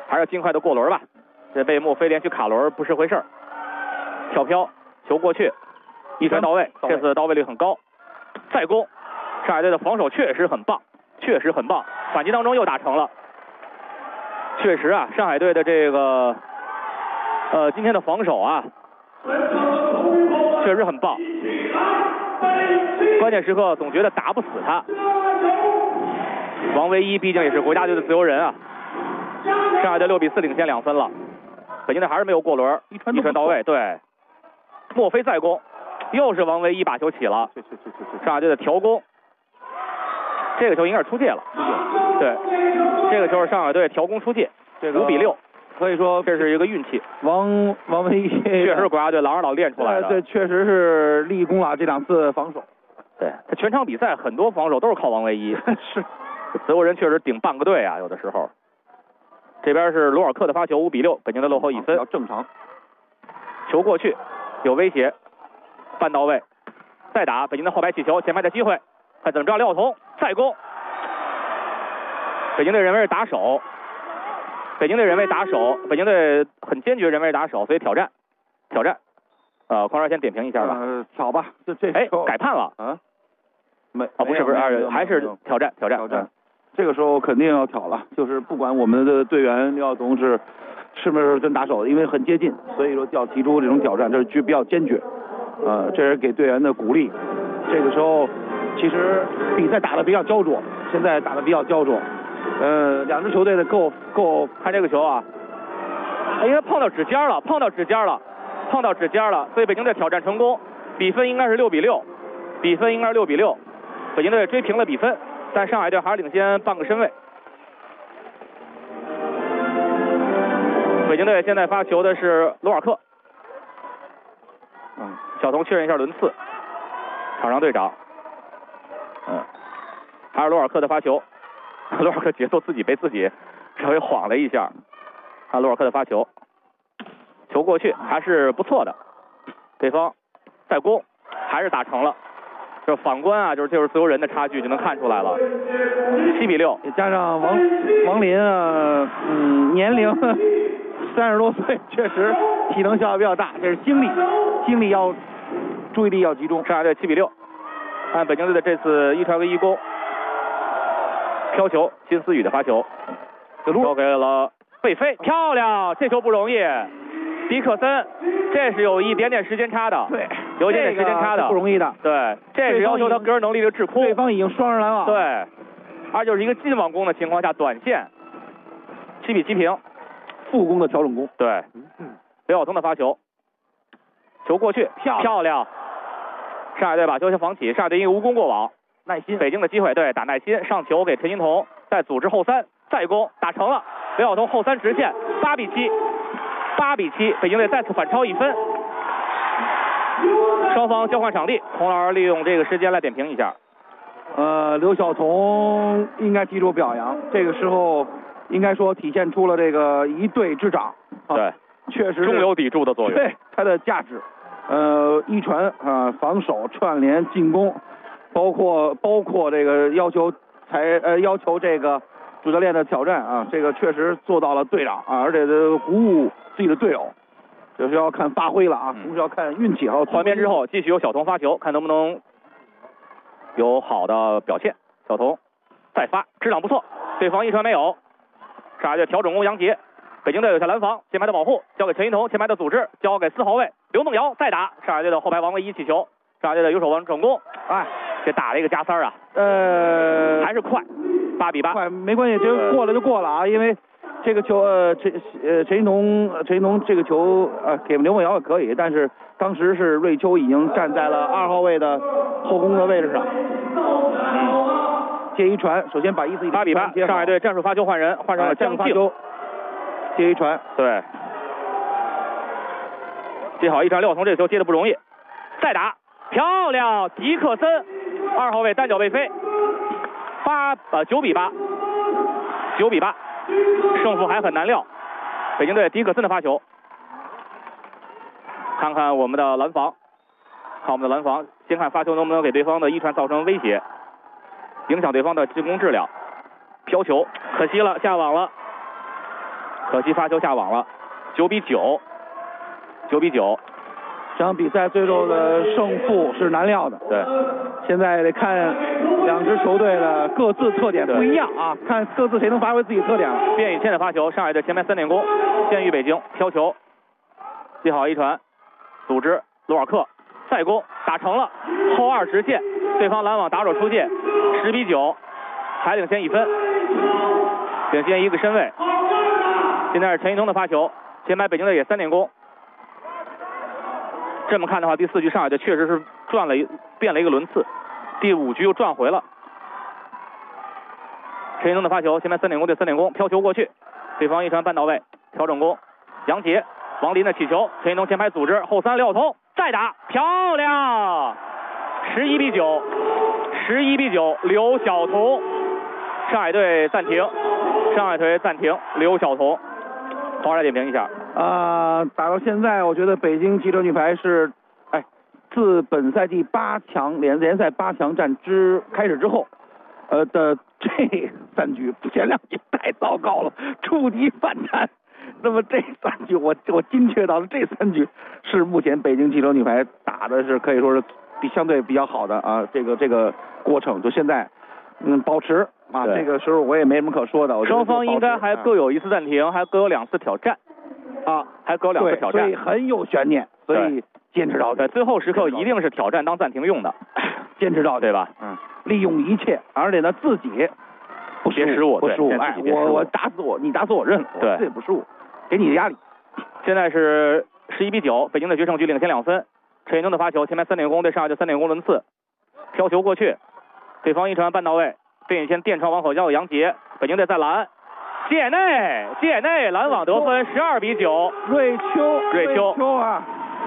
还是尽快的过轮吧。这被莫非连续卡轮不是回事儿。跳飘，球过去，一传到位，这次到位率很高。再攻，上海队的防守确实很棒，确实很棒。反击当中又打成了。确实啊，上海队的这个今天的防守啊，确实很棒。关键时刻总觉得打不死他。王唯一毕竟也是国家队的自由人啊。上海队6比4领先2分了。北京队还是没有过轮，一传到位，对。莫非再攻，又是王唯一把球起了。上海队的调攻，这个球应该是出界了。对，这个球是上海队调攻出界，5比6。 可以说这是一个运气。 王唯一确实是国家队狼儿老练出来的。 对，确实是立功了这2次防守。 对，他全场比赛很多防守都是靠王唯一。 是， 自由人确实顶半个队啊，有的时候。这边是罗尔克的发球，5比6，北京队落后1分。 比较正常。 球过去，有威胁，半到位，再打，北京的后排起球，前排的机会，看怎么着，廖晓彤再攻。北京队认为是打手，北京队认为打手，北京队很坚决认为是打手，所以挑战。匡川先点评一下吧。 挑吧，这改判了啊？ 不是，还是挑战。 这个时候肯定要挑了，就是不管我们的队员廖晓彤是不是真打手的，因为很接近，所以说就要提出这种挑战，这是比较坚决。这是给队员的鼓励。这个时候其实比赛打得比较焦灼，现在打得比较焦灼。两支球队的够看这个球啊，因为碰到指尖了，所以北京队挑战成功，比分应该是6比6，北京队追平了比分，但上海队还是领先半个身位。北京队现在发球的是罗尔克。小童确认一下轮次，场上队长。还是罗尔克的发球，罗尔克节奏被自己稍微晃了一下。看罗尔克的发球，球过去还是不错的，对方再攻还是打成了。就是反观啊，就是自由人的差距就能看出来了。7比6， 加上王林啊，年龄30多岁，确实体能消耗比较大，这是精力要注意力要集中。 上海队7比6，按北京队的这次一传跟一攻，飘球金思雨的发球，交给了贝飞，漂亮，这球不容易。迪克森，这是有一点点时间差的， 对， 有一点点时间差的， 不容易的。 对，这是要求他个人能力的制空。 对方已经双人拦网。 对，而就是一个近网攻的情况下，短线7比7平， 副攻的调整攻。 对，刘晓彤的发球，球过去，漂亮。上海队把球先防起，上海队因为无功过网， 耐心。 北京的机会，对，打耐心，上球给陈欣彤，再组织后三，再攻，打成了。刘晓彤后三直线，8比7，北京队再次反超1分。双方交换场地，孔老师利用这个时间来点评一下。 刘晓彤应该提出表扬，这个时候应该说体现出了这个一队之长。 对， 确实中流砥柱的作用。 对，它的价值。一传防守串联进攻，包括这个要求这个主教练的挑战啊，这个确实做到了队长啊，而且鼓舞自己的队友，就是要看发挥了啊，同时要看运气。还有换边之后继续由小童发球，看能不能有好的表现。小童再发，质量不错，对方一传没有。上海队调整攻杨杰，北京队有下拦防，前排的保护交给陈欣彤，前排的组织交给4号位刘梦瑶，再打。上海队的后排王唯一起球，上海队的右手王转攻，这打了一个加3啊，还是快，8比8， 快没关系，这过了就过了啊，因为这个球陈欣彤这个球给刘梦瑶也可以，但是当时是瑞秋已经站在了2号位的后攻的位置上。接一传，首先把意思 8比8，上海队战术发球换人，换上了江庆。 接一传， 对，接好一传，廖晓彤这个球接的不容易，再打，漂亮，迪克森2号位单脚背飞，9比8，胜负还很难料。北京队迪克森的发球，看看我们的拦防，先看发球能不能给对方的一传造成威胁，影响对方的进攻质量。飘球可惜了，下网了。 可惜发球下网了，9比9。9比9。 这场比赛最后的胜负是难料的。 对， 现在得看两支球队的各自特点不一样啊，看各自谁能发挥自己特点了。 卞宇谦的发球，上海队前面3点攻，先于北京飘球，接好一传，组织罗尔克再攻，打成了，后2直线，对方拦网打手出界，10比9，还领先1分，领先一个身位。现在是陈一农的发球，前排北京队也3点攻。这么看的话，第4局上海队确实是变了一个轮次，第5局又转回了。陈一农的发球，前面3点攻对3点攻，飘球过去，对方一传半到位，调整攻，杨杰、王林的起球，陈一农前排组织，后3撂投，再打，漂亮，11比9，11比9，刘晓彤，上海队暂停，刘晓彤，黄来点评一下。 打到现在，我觉得北京汽车女排是，自本赛季联赛8强战开始之后，的这3局，前2局太糟糕了，触敌反弹。那么这3局，我精确到了这3局是目前北京汽车女排打的是可以说是相对比较好的啊，这个过程就现在，保持啊，这个时候我也没什么可说的。 双方应该还各有1次暂停，还各有2次挑战。还各有2次挑战， 所以很有悬念，所以坚持到底。 最后时刻一定是挑战当暂停用的， 坚持到底， 对吧？ 利用一切，而且呢自己不失误，我打死我，你打死我认了，我自己不失误，给你的压力。 现在是11比9，北京的决胜局领先2分。陈一农的发球，前面3点攻对上海队3点攻轮次，飘球过去，对方一传半到位，卞宇谦电传往口交给杨杰，北京队再拦。界内拦网得分，12比9。 瑞秋啊，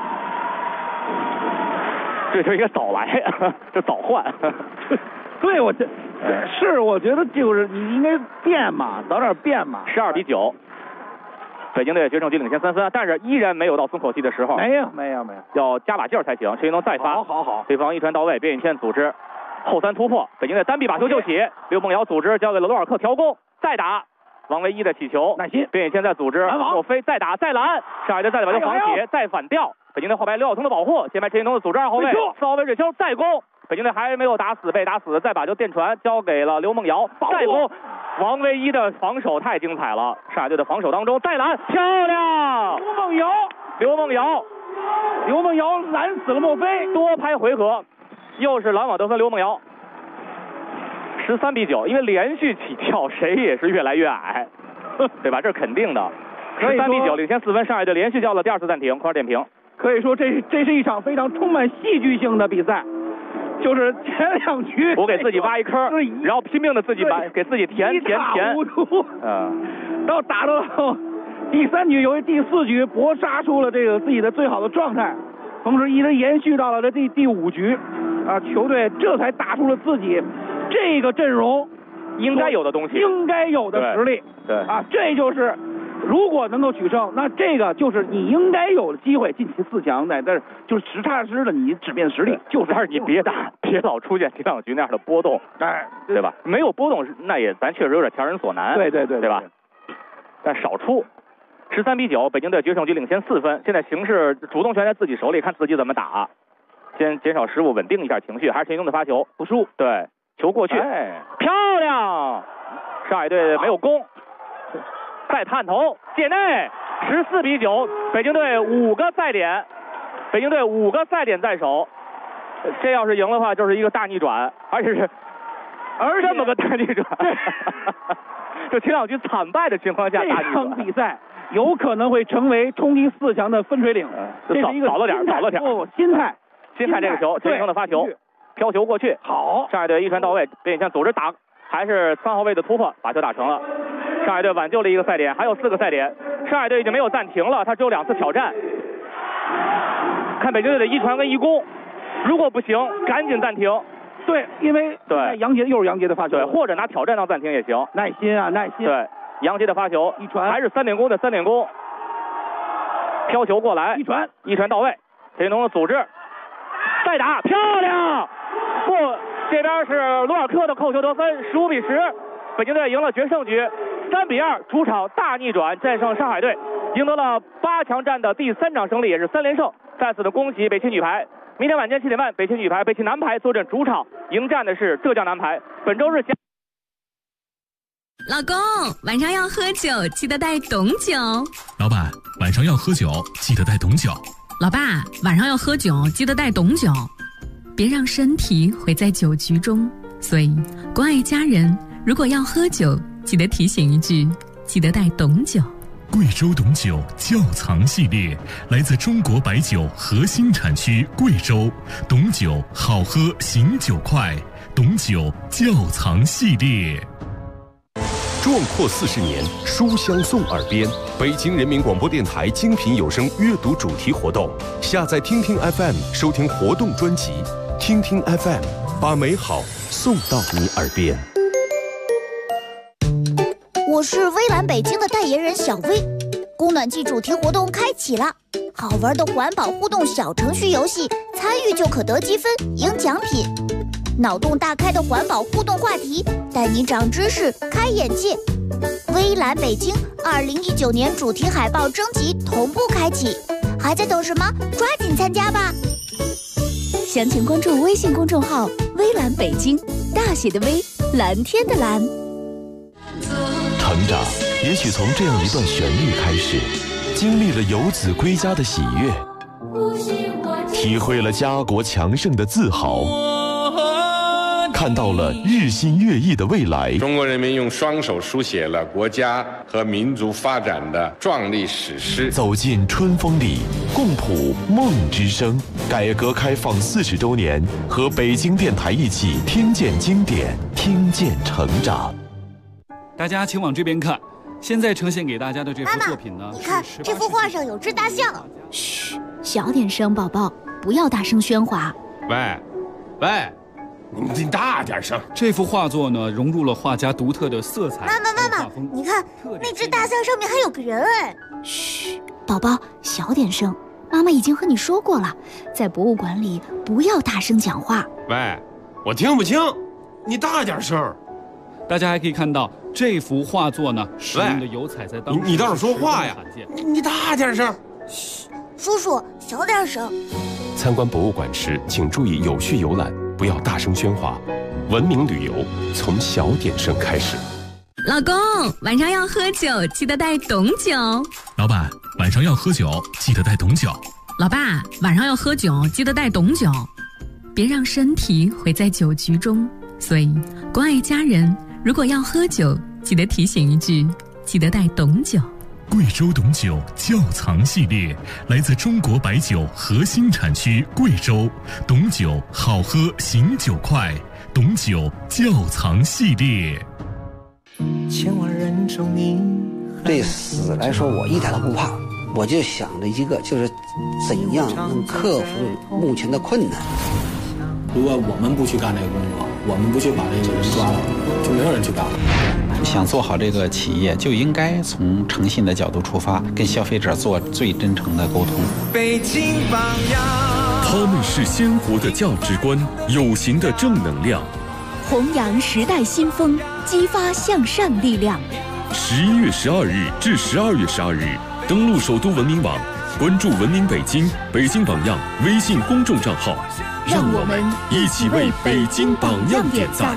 这就是一个早来，这早换。 对，我觉得就是你应该变嘛，早点变嘛。 12比9，北京队决胜局领先3分，但是依然没有到松口气的时候。 没有， 要加把劲儿才行。陈一农再发， 好， 对方一传到位，卞宇谦组织，后3突破，北京队单臂把球就起，刘梦瑶组织交给了罗尔克调攻，再打。王唯一的起球， 耐心， 卞宇谦在组织，后飞再打再拦，上海队再把球防起，再反吊，北京队后排刘晓彤的保护，前排陈一农的组织2后卫，4号位瑞秋再攻，北京队还没有被打死，再把球电传交给了刘梦瑶，再攻，王唯一的防守太精彩了，上海队的防守当中再拦，漂亮，刘梦瑶拦死了莫非， 多拍回合，又是拦网得分，刘梦瑶。13比9，因为连续起跳，谁也是越来越矮，对吧？这是肯定的。13比9，领先4分，上海队连续叫了第2次暂停。快点评。 可以说这是一场非常充满戏剧性的比赛，就是前2局我给自己挖一坑，然后拼命的给自己填。 一塌糊涂。到打到第3局，由于第4局搏杀出了这个自己的最好的状态，同时一直延续到了这第5局，球队这才打出了自己这个阵容应该有的东西， 应该有的实力。 对这就是如果能够取胜，那这个就是你应该有的机会晋级4强的。但是就是实踏实的你只变实力， 但是你别老出现前2局那样的波动，对吧？没有波动，那也咱确实有点强人所难。对吧？但少出。13比9，北京队决胜局领先4分。现在形势主动权在自己手里，看自己怎么打。先减少失误，稳定一下情绪。还是陈一农的发球， 不输。 对。球过去，漂亮！上海队没有攻，再探头，界内，14比9，北京队5个赛点，在手。这要是赢的话，就是一个大逆转，而且这么个大逆转，就前2局惨败的情况下， 这场比赛有可能会成为冲击4强的分水岭。这是一个早了点， 心态这个球，陈一农的发球。飘球过去， 好， 上海队一传到位，卞宇谦组织打，还是3号位的突破，把球打成了。上海队挽救了1个赛点，还有4个赛点。上海队已经没有暂停了，他只有2次挑战。看北京队的一传跟一攻，如果不行，赶紧暂停。 对，因为杨杰又是杨杰的发球， 对，或者拿挑战当暂停也行。 耐心。 对，杨杰的发球，一传还是3点攻的3点攻，飘球过来，一传到位，陈一农的组织，再打，漂亮！这边是罗尔克的扣球得分，15比10，北京队赢了决胜局。 3-2，主场大逆转战胜上海队，赢得了8强战的第3场胜利，也是3连胜。再次的恭喜北青女排。明天晚间7点半，北青女排、北青男排坐镇主场迎战的是浙江男排。本周日。 老公，晚上要喝酒，记得带懂酒。 老板，晚上要喝酒，记得带懂酒。 老爸，晚上要喝酒，记得带懂酒。别让身体毁在酒局中。所以，关爱家人，如果要喝酒，记得提醒一句，记得带懂酒。 贵州董酒窖藏系列来自中国白酒核心产区贵州，董酒好喝醒酒快，董酒窖藏系列。 壮阔40年，书香送耳边。北京人民广播电台精品有声阅读主题活动，下载听听 FM 收听活动专辑，听听 FM 把美好送到你耳边。 我是微蓝北京的代言人小薇，供暖季主题活动开启了，好玩的环保互动小程序游戏，参与就可得积分赢奖品。脑洞大开的环保互动话题，带你长知识开眼界。微蓝北京2019年主题海报征集同步开启，还在等什么？抓紧参加吧！详情关注微信公众号微蓝北京，大写的微，蓝天的蓝。 成长也许从这样一段旋律开始，经历了游子归家的喜悦，体会了家国强盛的自豪，看到了日新月异的未来。 中国人民用双手书写了国家和民族发展的壮丽史诗。 走进春风里，共谱梦之声。改革开放40周年，和北京电台一起听见经典，听见成长。 大家请往这边看，现在呈现给大家的这幅作品呢， 妈妈，你看这幅画上有只大象。 嘘，小点声，宝宝，不要大声喧哗。 喂，你大点声。 这幅画作呢，融入了画家独特的色彩。 妈妈，你看那只大象上面还有个人哎。 嘘，宝宝，小点声。妈妈已经和你说过了，在博物馆里不要大声讲话。 喂，我听不清，你大点声。 大家还可以看到这幅画作呢，使用的油彩在当时你倒是说话呀！你大点声。 嘘，叔叔小点声。 参观博物馆时，请注意有序游览，不要大声喧哗。文明旅游从小点声开始。 老公，晚上要喝酒，记得带懂酒。 老板，晚上要喝酒，记得带懂酒。 老爸，晚上要喝酒，记得带懂酒。别让身体毁在酒局中。所以，关爱家人，如果要喝酒，记得提醒一句，记得带懂酒。 贵州董酒窖藏系列来自中国白酒核心产区贵州，董酒好喝醒酒快，董酒窖藏系列。 千万人中你对死来说我一点都不怕，我就想着一个，就是怎样能克服目前的困难。 如果我们不去干这个工作，我们不去把这个人抓了，就没有人去干了。 想做好这个企业，就应该从诚信的角度出发，跟消费者做最真诚的沟通。 北京榜样，他们是鲜活的价值观，有形的正能量， 弘扬时代新风，激发向善力量。 11月12日至12月12日，登录首都文明网，关注文明北京、北京榜样微信公众账号， 让我们一起为北京榜样点赞。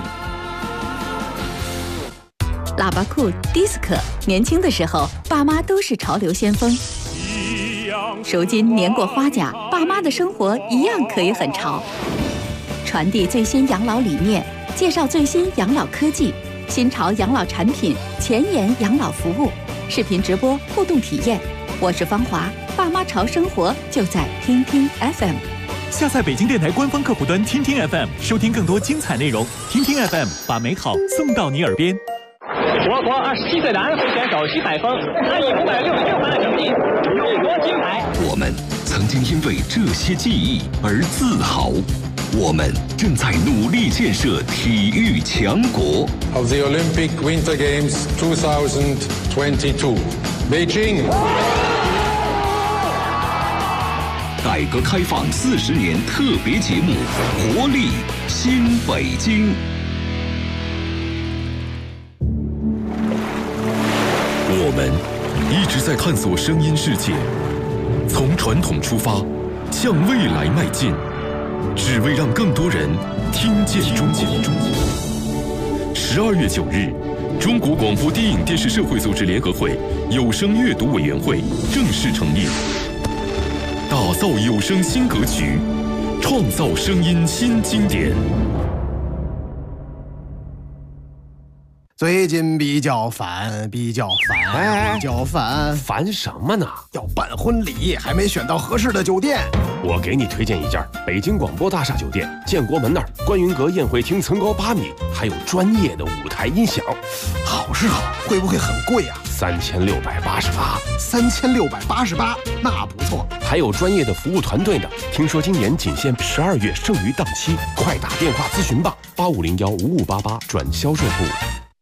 喇叭裤、迪斯科，年轻的时候，爸妈都是潮流先锋。如今年过花甲，爸妈的生活一样可以很潮。传递最新养老理念，介绍最新养老科技、新潮养老产品、前沿养老服务，视频直播互动体验。我是芳华，爸妈潮生活就在听听 FM。 下载北京电台官方客户端听听 FM， 收听更多精彩内容。听听 FM， 把美好送到你耳边。 我国27岁的安徽选手徐海峰，他以566分的成绩勇夺金牌。 我们曾经因为这些记忆而自豪，我们正在努力建设体育强国。 Of the Olympic Winter Games 2022, Beijing。 改革开放40年特别节目，活力新北京。 一直在探索声音世界，从传统出发，向未来迈进，只为让更多人听见中国。12月9日，中国广播电影电视社会组织联合会有声阅读委员会正式成立，打造有声新格局，创造声音新经典。 最近比较烦， 烦什么呢？ 要办婚礼，还没选到合适的酒店。 我给你推荐一家北京广播大厦酒店，建国门那儿观云阁宴会厅层高8米，还有专业的舞台音响。 好是好，会不会很贵啊 ？3688， 那不错。 还有专业的服务团队呢。听说今年仅限12月剩余档期，快打电话咨询吧，85015588转销售部。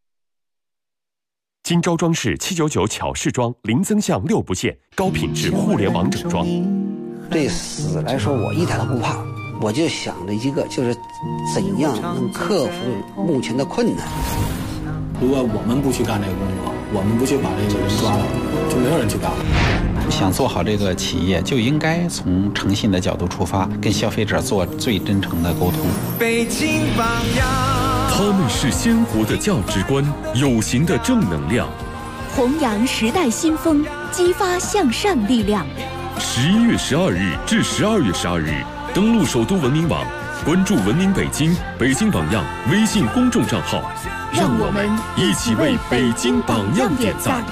金招装饰799巧饰装，零增项6不限，高品质互联网整装。 对死来说，我一点都不怕，我就想着一个，就是怎样能克服目前的困难。 如果我们不去干这个工作，我们不去把这个人抓了，就没有人去干了。 想做好这个企业，就应该从诚信的角度出发，跟消费者做最真诚的沟通。 北京榜样，他们是鲜活的价值观，有形的正能量， 弘扬时代新风，激发向善力量。 11月12日至12月12日，登录首都文明网，关注文明北京、北京榜样微信公众账号， 让我们一起为北京榜样点赞。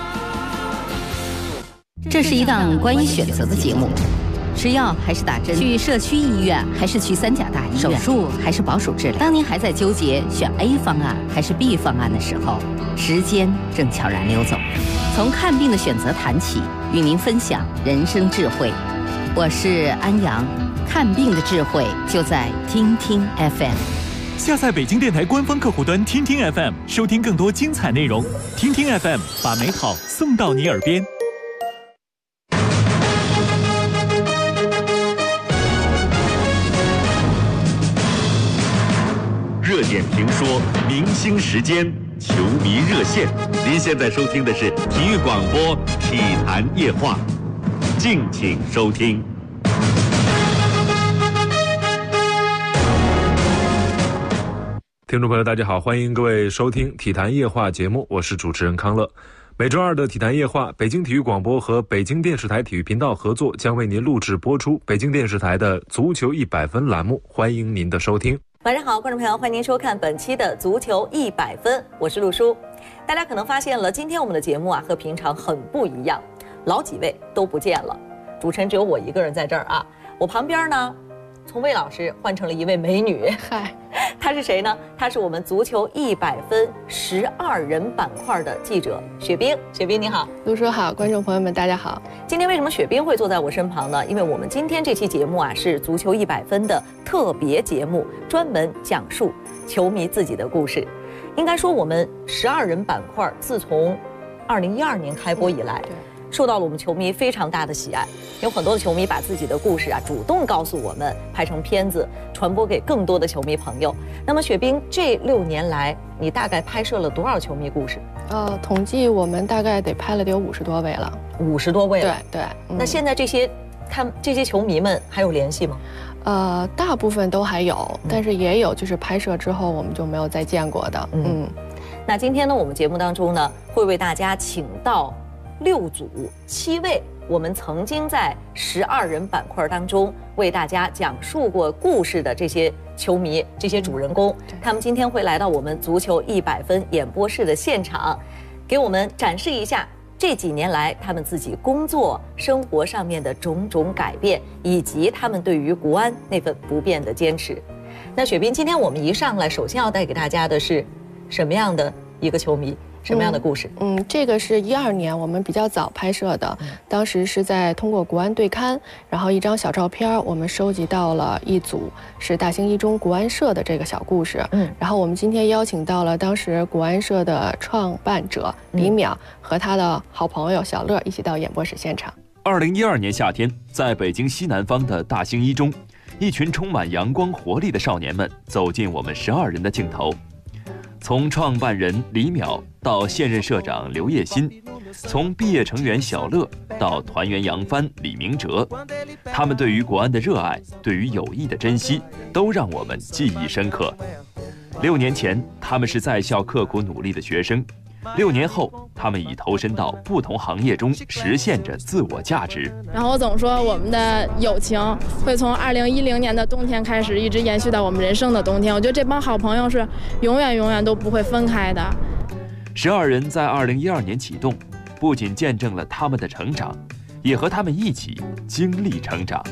这是一档关于选择的节目，吃药还是打针，去社区医院还是去3甲大医院，手术还是保守治疗。当您还在纠结选 A 方案还是 B 方案的时候，时间正悄然溜走。从看病的选择谈起，与您分享人生智慧。我是安阳，看病的智慧就在听听 FM。 下载北京电台官方客户端听听 FM， 收听更多精彩内容。听听 FM， 把美好送到你耳边。 热点评说，明星时间，球迷热线。您现在收听的是体育广播体坛夜话，敬请收听。 听众朋友大家好，欢迎各位收听体坛夜话节目，我是主持人康乐。每周二的体坛夜话，北京体育广播和北京电视台体育频道合作，将为您录制播出北京电视台的足球100分栏目，欢迎您的收听。 晚上好，观众朋友，欢迎您收看本期的足球100分，我是陆叔。大家可能发现了，今天我们的节目和平常很不一样，老几位都不见了，主持人只有我一个人在这儿啊。我旁边呢，从魏老师换成了一位美女，嗨，她是谁呢？她是我们足球100分12人板块的记者雪冰。雪冰你好。 陆叔好，观众朋友们大家好。 今天为什么雪冰会坐在我身旁呢？因为我们今天这期节目是足球100分的特别节目，专门讲述球迷自己的故事。应该说我们12人板块自从2012年开播以来，受到了我们球迷非常大的喜爱，有很多的球迷把自己的故事主动告诉我们，拍成片子传播给更多的球迷朋友。那么雪冰，这6年来你大概拍摄了多少球迷故事？ 统计我们大概得拍了得有50多位了。 50多位了？ 对。 那现在这些球迷们还有联系吗？ 大部分都还有，但是也有就是拍摄之后我们就没有再见过的。 那今天呢，我们节目当中呢，会为大家请到6组7位我们曾经在12人板块当中为大家讲述过故事的这些球迷、这些主人公，他们今天会来到我们足球100分演播室的现场，给我们展示一下这几年来他们自己工作生活上面的种种改变，以及他们对于国安那份不变的坚持。那雪冰，今天我们一上来首先要带给大家的是什么样的一个球迷？什么样的故事？ 这个是12年我们比较早拍摄的，当时是在通过国安对刊，然后一张小照片，我们收集到了一组是大兴一中国安社的这个小故事。然后我们今天邀请到了当时国安社的创办者李淼和他的好朋友小乐一起到演播室现场。 2012年夏天，在北京西南方的大兴一中，一群充满阳光活力的少年们走进我们12人的镜头。从创办人李淼到现任社长刘叶新， 从毕业成员小乐到团员杨帆、李明哲，他们对于国安的热爱，对于友谊的珍惜，都让我们记忆深刻。6年前，他们是在校刻苦努力的学生；6年后，他们已投身到不同行业中，实现着自我价值。 然后我总说，我们的友情会从2010年的冬天开始，一直延续到我们人生的冬天。我觉得这帮好朋友是永远都不会分开的。 12人在2012年启动，不仅见证了他们的成长，也和他们一起经历成长。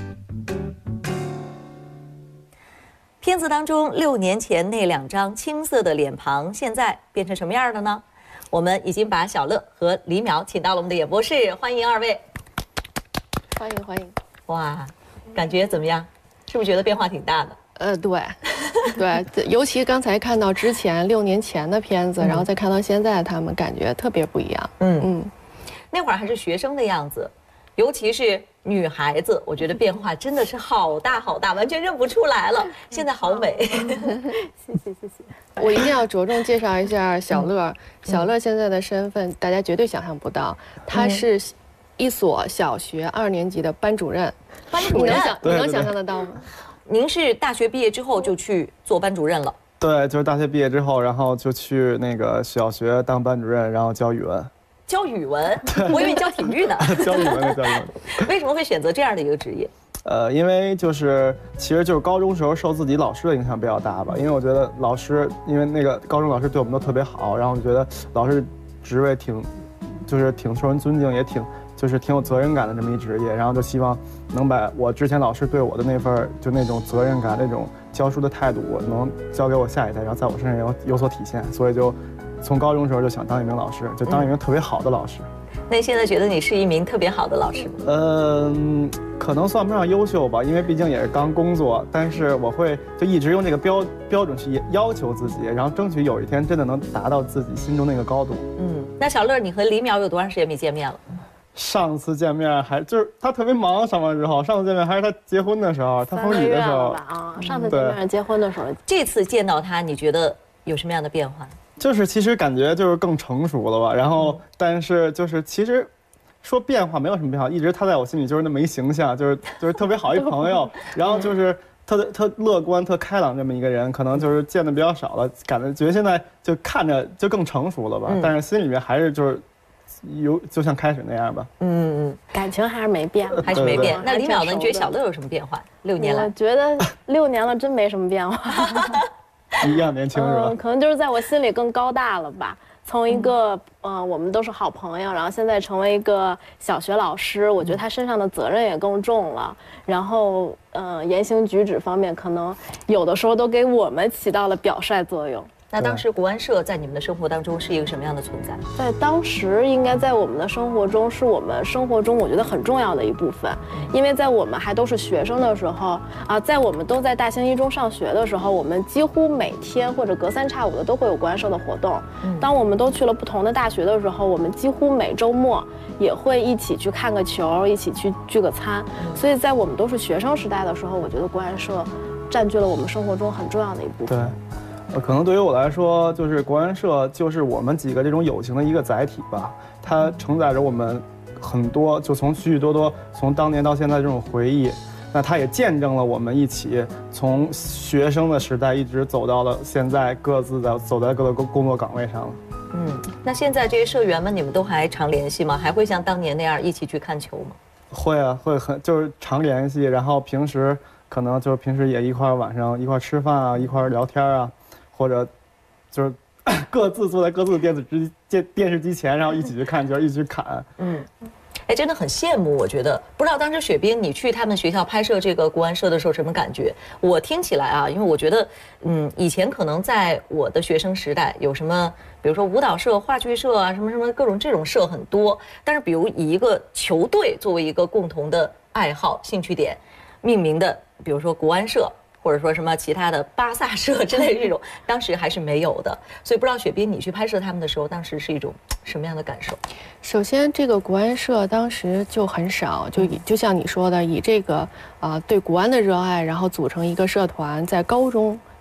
片子当中6年前那2张青涩的脸庞，现在变成什么样的呢？我们已经把小乐和李淼请到了我们的演播室，欢迎2位。 欢迎。 哇，感觉怎么样？是不是觉得变化挺大的？ 对，尤其刚才看到之前6年前的片子，然后再看到现在，他们感觉特别不一样。 那会儿还是学生的样子，尤其是女孩子，我觉得变化真的是好大，完全认不出来了。现在好美。 谢谢。我一定要着重介绍一下小乐。小乐现在的身份，大家绝对想象不到，他是一所小学2年级的班主任。你能想象得到吗？ 您是大学毕业之后就去做班主任了？ 对，就是大学毕业之后，然后就去那个小学当班主任，然后教语文。 教语文？我以为你教体育呢。 教语文。 为什么会选择这样的一个职业？ 因为其实就是高中时候受自己老师的影响比较大吧。因为我觉得老师，因为那个高中老师对我们都特别好，然后我觉得老师职位挺受人尊敬，也挺有责任感的这么一职业。然后就希望能把我之前老师对我的那份就那种责任感、那种教书的态度，能交给我下一代，然后在我身上有所体现。所以就从高中时候就想当一名老师，就当一名特别好的老师。 那你现在觉得你是一名特别好的老师吗？ 可能算不上优秀吧，因为毕竟也是刚工作。但是我会就一直用这个标准去要求自己，然后争取有一天真的能达到自己心中那个高度。 那小乐，你和李淼有多长时间没见面了？ 上次见面就是他特别忙，上班之后。上次见面还是他结婚的时候，他婚礼的时候。 上次见面是结婚的时候。 这次见到他，你觉得有什么样的变化？ 就是其实感觉就是更成熟了吧，然后但是就是其实说变化没有什么变化，一直他在我心里就是那么一形象，就是特别好一朋友，然后就是特乐观、特开朗这么一个人，可能就是见的比较少了，感觉现在就看着就更成熟了吧，但是心里面还是就像开始那样吧。 感情还是没变， 还是没变。那李淼呢？你觉得小乐有什么变化？6年来， 我觉得6年了真没什么变化。 一样年轻是吧？ 可能就是在我心里更高大了吧。从一个我们都是好朋友，然后现在成为一个小学老师，我觉得他身上的责任也更重了。然后言行举止方面，可能有的时候都给我们起到了表率作用。 那当时国安社在你们的生活当中是一个什么样的存在？ 在当时应该在我们的生活中，是我们生活中我觉得很重要的一部分。因为在我们还都是学生的时候在我们都在大兴一中上学的时候，我们几乎每天或者隔3差5的都会有国安社的活动。当我们都去了不同的大学的时候，我们几乎每周末也会一起去看个球，一起去聚个餐。所以在我们都是学生时代的时候，我觉得国安社占据了我们生活中很重要的一部分。 可能对于我来说，就是国安社就是我们几个这种友情的一个载体吧，它承载着我们很多，就从许许多多从当年到现在这种回忆，那它也见证了我们一起从学生的时代一直走到了现在，各自的走在各个工作岗位上了。 那现在这些社员们，你们都还常联系吗？还会像当年那样一起去看球吗？ 会啊，会就是常联系，然后平时可能就是平时也一块晚上一块吃饭啊，一块聊天啊。或者就是各自坐在各自的电视机前，然后一起去看球，一起去砍。 真的很羡慕。我觉得不知道当时雪冰你去他们学校拍摄这个国安社的时候什么感觉？我听起来因为我觉得以前可能在我的学生时代有什么，比如说舞蹈社、话剧社啊，什么各种这种社很多，但是比如以一个球队作为一个共同的爱好、兴趣点命名的，比如说国安社。或者说什么其他的巴萨社之类的这种，当时还是没有的。所以不知道雪冰你去拍摄他们的时候，当时是一种什么样的感受？ 首先，这个国安社当时就很少，就像你说的，以这个对国安的热爱，然后组成一个社团，在高中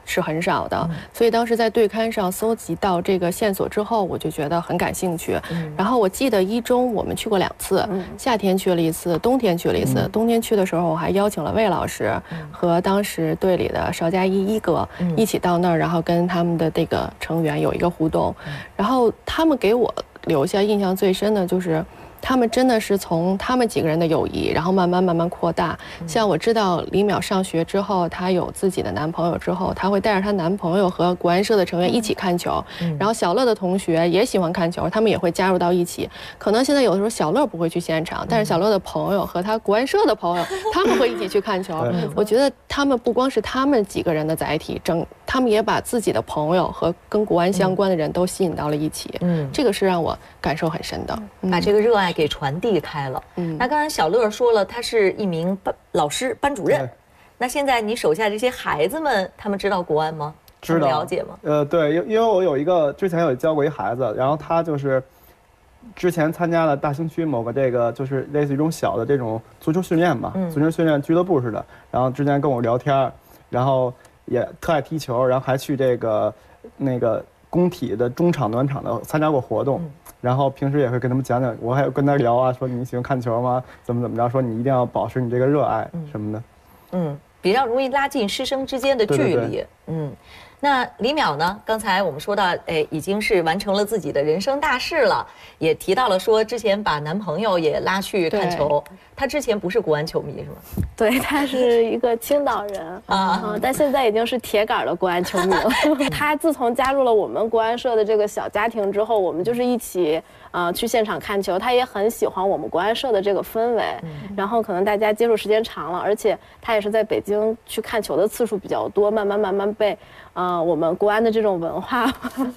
是很少的，所以当时在对刊上搜集到这个线索之后，我就觉得很感兴趣。然后我记得一中我们去过2次，夏天去了1次，冬天去了1次。冬天去的时候，我还邀请了魏老师和当时队里的邵佳一哥一起到那儿，然后跟他们的这个成员有一个互动。然后他们给我留下印象最深的就是。他们真的是从他们几个人的友谊，然后慢慢扩大。像我知道李淼上学之后，她有自己的男朋友之后，她会带着她男朋友和国安社的成员一起看球。然后小乐的同学也喜欢看球，他们也会加入到一起。可能现在有的时候小乐不会去现场，但是小乐的朋友和他国安社的朋友，他们会一起去看球。我觉得他们不光是他们几个人的载体，他们也把自己的朋友和跟国安相关的人都吸引到了一起。这个是让我感受很深的， 把这个热爱给传递开了。那刚才小乐说了，他是一名老师、班主任。那现在你手下这些孩子们，他们知道国安吗？ 知道， 了解吗？ 对，因为我有一个之前有教过一孩子，然后他就是之前参加了大兴区某个这个就是类似于一种小的这种足球训练吧，足球训练俱乐部似的。然后之前跟我聊天，然后也特爱踢球，然后还去这个那个工体的中场、暖场的参加过活动。然后平时也会跟他们讲讲，我还有跟他聊啊，说你喜欢看球吗？怎么着？说你一定要保持你这个热爱什么的。 比较容易拉近师生之间的距离。那李淼呢？刚才我们说到，已经是完成了自己的人生大事了，也提到了说之前把男朋友也拉去看球。他之前不是国安球迷是吗？ 对，他是一个青岛人但现在已经是铁杆的国安球迷了。他自从加入了我们国安社的这个小家庭之后，我们就是一起去现场看球。他也很喜欢我们国安社的这个氛围，然后可能大家接触时间长了，而且他也是在北京去看球的次数比较多，慢慢被我们国安的这种文化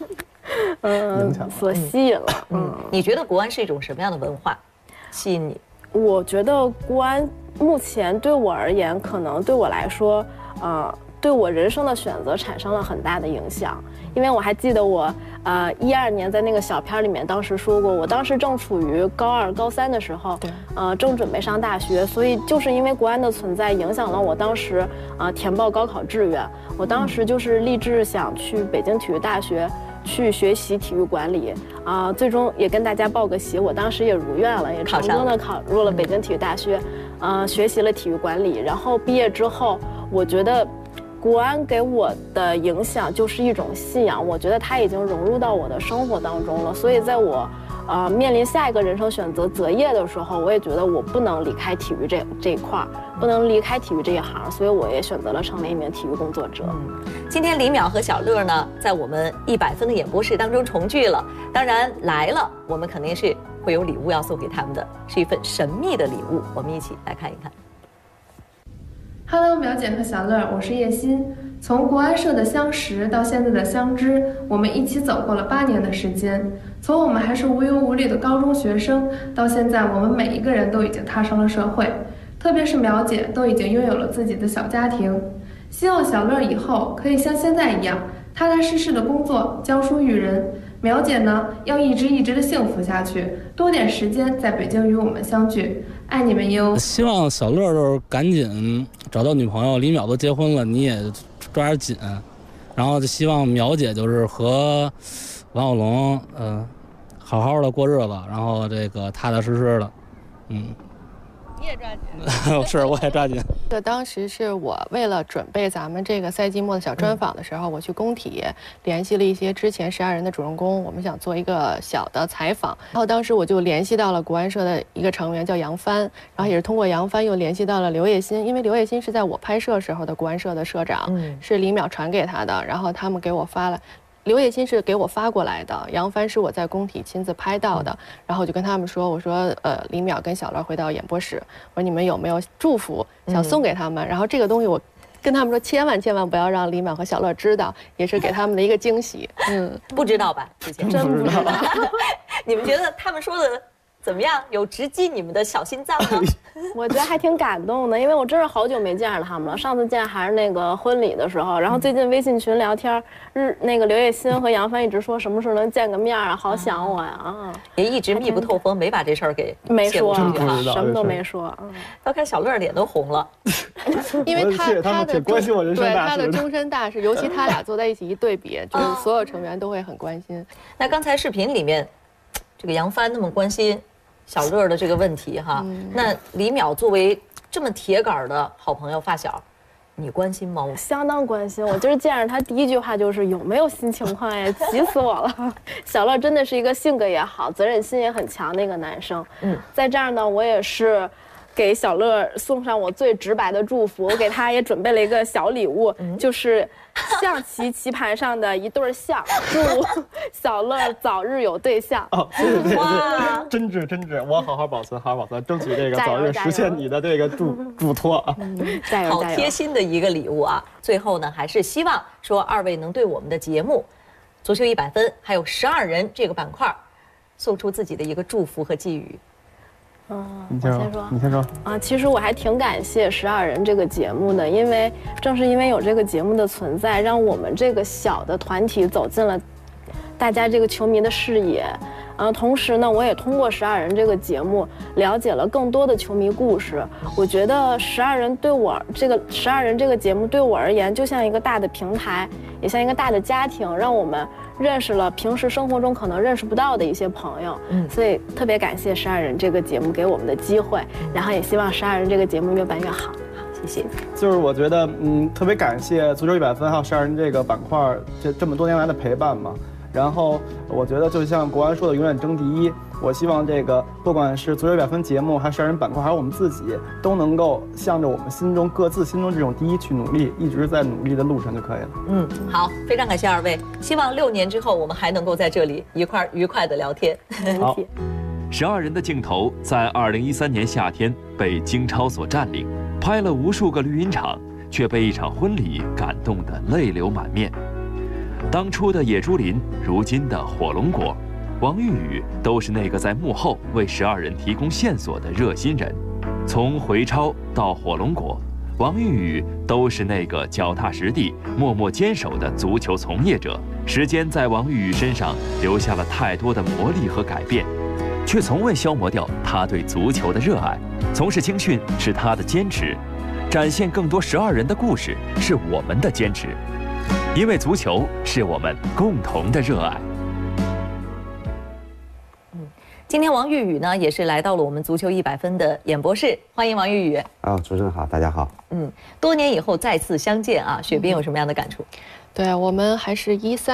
所吸引了。 你觉得国安是一种什么样的文化吸引你？ 我觉得国安目前对我而言，可能对我来说，对我人生的选择产生了很大的影响。因为我还记得我12年在那个小片里面当时说过，我当时正处于高2、高3的时候，正准备上大学，所以就是因为国安的存在，影响了我当时填报高考志愿。我当时就是立志想去北京体育大学去学习体育管理最终也跟大家报个喜，我当时也如愿了，也成功的考入了北京体育大学，学习了体育管理。然后毕业之后，我觉得国安给我的影响就是一种信仰，我觉得它已经融入到我的生活当中了。所以在我面临下一个人生选择择业的时候，我也觉得我不能离开体育这一块，不能离开体育这一行，所以我也选择了成为一名体育工作者。 今天李淼和小乐呢，在我们100分的演播室当中重聚了。当然来了，我们肯定是会有礼物要送给他们的，是一份神秘的礼物，我们一起来看一看。 Hello， 淼姐和小乐，我是叶欣。从国安社的相识到现在的相知，我们一起走过了8年的时间。从我们还是无忧无虑的高中学生，到现在我们每一个人都已经踏上了社会，特别是淼姐都已经拥有了自己的小家庭。希望小乐以后可以像现在一样，踏踏实实的工作，教书育人。淼姐呢，要一直的幸福下去，多点时间在北京与我们相聚。爱你们哟！ 希望小乐就是赶紧找到女朋友，李淼都结婚了，你也抓点紧。然后就希望淼姐就是和王小龙，好好的过日子，然后这个踏踏实实的， 你也抓紧， 是，我也抓紧。 当时是我为了准备咱们这个赛季末的小专访的时候，我去工体联系了一些之前12人的主人公，我们想做一个小的采访。然后当时我就联系到了国安社的一个成员叫杨帆，然后也是通过杨帆又联系到了刘叶欣，因为刘叶欣是在我拍摄时候的国安社的社长，是李淼传给他的，然后他们给我发了。刘叶欣是给我发过来的，杨帆是我在工体亲自拍到的，然后我就跟他们说，我说李淼跟小乐回到演播室，我说你们有没有祝福想送给他们？然后这个东西我跟他们说，千万不要让李淼和小乐知道，也是给他们的一个惊喜。 不知道吧？之前真不知道。 你们觉得他们说的怎么样？有直击你们的小心脏吗？ 我觉得还挺感动的，因为我真是好久没见着他们了。上次见还是那个婚礼的时候，然后最近微信群聊天，那个刘烨欣和杨帆一直说什么时候能见个面啊，好想我呀啊！ 也一直密不透风，没把这事儿给没说， 什么都没说。 要看小乐脸都红了， 因为他的关心我人生大事， 对他的终身大事，尤其他俩坐在一起一对比，就是所有成员都会很关心。 那刚才视频里面，这个杨帆那么关心小乐的这个问题哈，那李淼作为这么铁杆的好朋友发小，你关心吗？ 相当关心。我今儿见着他第一句话就是有没有新情况呀，急死我了。小乐真的是一个性格也好，责任心也很强的一个男生。在这儿呢，我也是给小乐送上我最直白的祝福，我给他也准备了一个小礼物，就是象棋棋盘上的一对象，祝小乐早日有对象。 哦，对，真挚，我好好保存，争取这个早日实现你的这个嘱托啊！ 加油！ 好贴心的一个礼物啊！最后呢，还是希望说二位能对我们的节目《足球100分》还有12人这个板块，送出自己的一个祝福和寄语。 你先说啊！其实我还挺感谢12人这个节目的，因为正是因为有这个节目的存在，让我们这个小的团体走进了大家这个球迷的视野。同时呢，我也通过12人这个节目了解了更多的球迷故事。我觉得12人这个节目对我而言，就像一个大的平台，也像一个大的家庭，让我们认识了平时生活中可能认识不到的一些朋友。所以特别感谢12人这个节目给我们的机会，然后也希望12人这个节目越办越好。谢谢。 就是我觉得，特别感谢足球100分还有12人这个板块这么多年来的陪伴嘛。然后我觉得就像国安说的，永远争第一。我希望这个不管是足球100分节目，还是12人板块，还是我们自己，都能够向着我们各自心中这种第一去努力，一直在努力的路上就可以了。 好，非常感谢二位，希望6年之后我们还能够在这里一块愉快的聊天。 好。 12人的镜头在2013年夏天被京超所占领，拍了无数个绿茵场，却被一场婚礼感动得泪流满面。当初的野猪林，如今的火龙果，王玉宇都是那个在幕后为12人提供线索的热心人。从回超到火龙果，王玉宇都是那个脚踏实地、默默坚守的足球从业者。时间在王玉宇身上留下了太多的磨砺和改变，却从未消磨掉他对足球的热爱。从事青训是他的坚持，展现更多12人的故事是我们的坚持。因为足球是我们共同的热爱。 今天王玉宇呢也是来到了我们足球100分的演播室，欢迎王玉宇。 主持人好，大家好。 多年以后再次相见啊，雪冰有什么样的感触？ 对，我们还是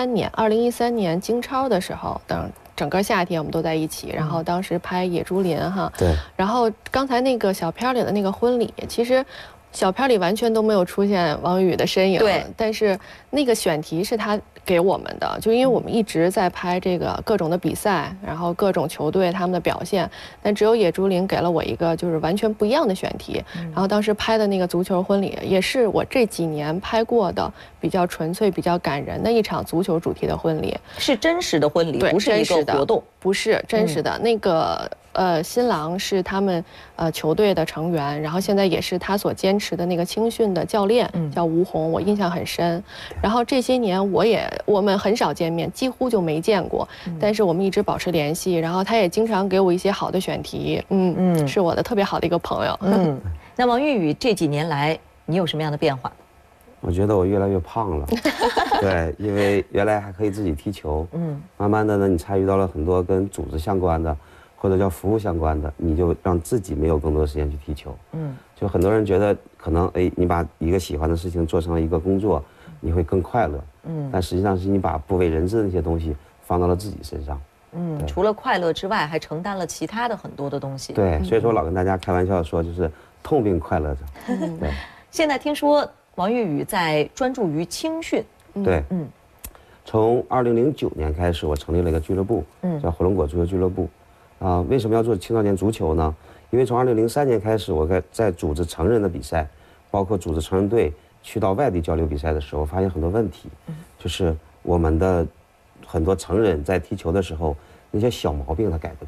2013年京超的时候，整个夏天我们都在一起，然后当时拍野猪林哈。 对。 然后刚才那个小片里的那个婚礼，其实小片里完全都没有出现王宇的身影， 对。 但是那个选题是他给我们的，就因为我们一直在拍这个各种的比赛，然后各种球队他们的表现，但只有野猪林给了我一个就是完全不一样的选题。然后当时拍的那个足球婚礼，也是我这几年拍过的比较纯粹、比较感人的一场足球主题的婚礼， 是真实的婚礼，不是一个活动， 不是真实的。那个新郎是他们球队的成员，然后现在也是他所坚持的那个青训的教练，叫吴红，我印象很深。然后这些年我们很少见面，几乎就没见过，但是我们一直保持联系。然后他也经常给我一些好的选题，是我的特别好的一个朋友。 那王玉宇这几年来，你有什么样的变化？ 我觉得我越来越胖了，对，因为原来还可以自己踢球，慢慢的呢，你参与到了很多跟组织相关的，或者叫服务相关的，你就让自己没有更多的时间去踢球。就很多人觉得可能你把一个喜欢的事情做成了一个工作，你会更快乐。但实际上是你把不为人知的那些东西放到了自己身上。 除了快乐之外，还承担了其他的很多的东西。 对，所以说老跟大家开玩笑说，就是痛并快乐着。对。 现在听说王玉宇在专注于青训。 对。从2009年开始，我成立了一个俱乐部，叫火龙果足球俱乐部。为什么要做青少年足球呢？因为从2003年开始，我在组织成人的比赛，包括组织成人队去到外地交流比赛的时候，发现很多问题，就是我们的很多成人在踢球的时候，那些小毛病他改不掉，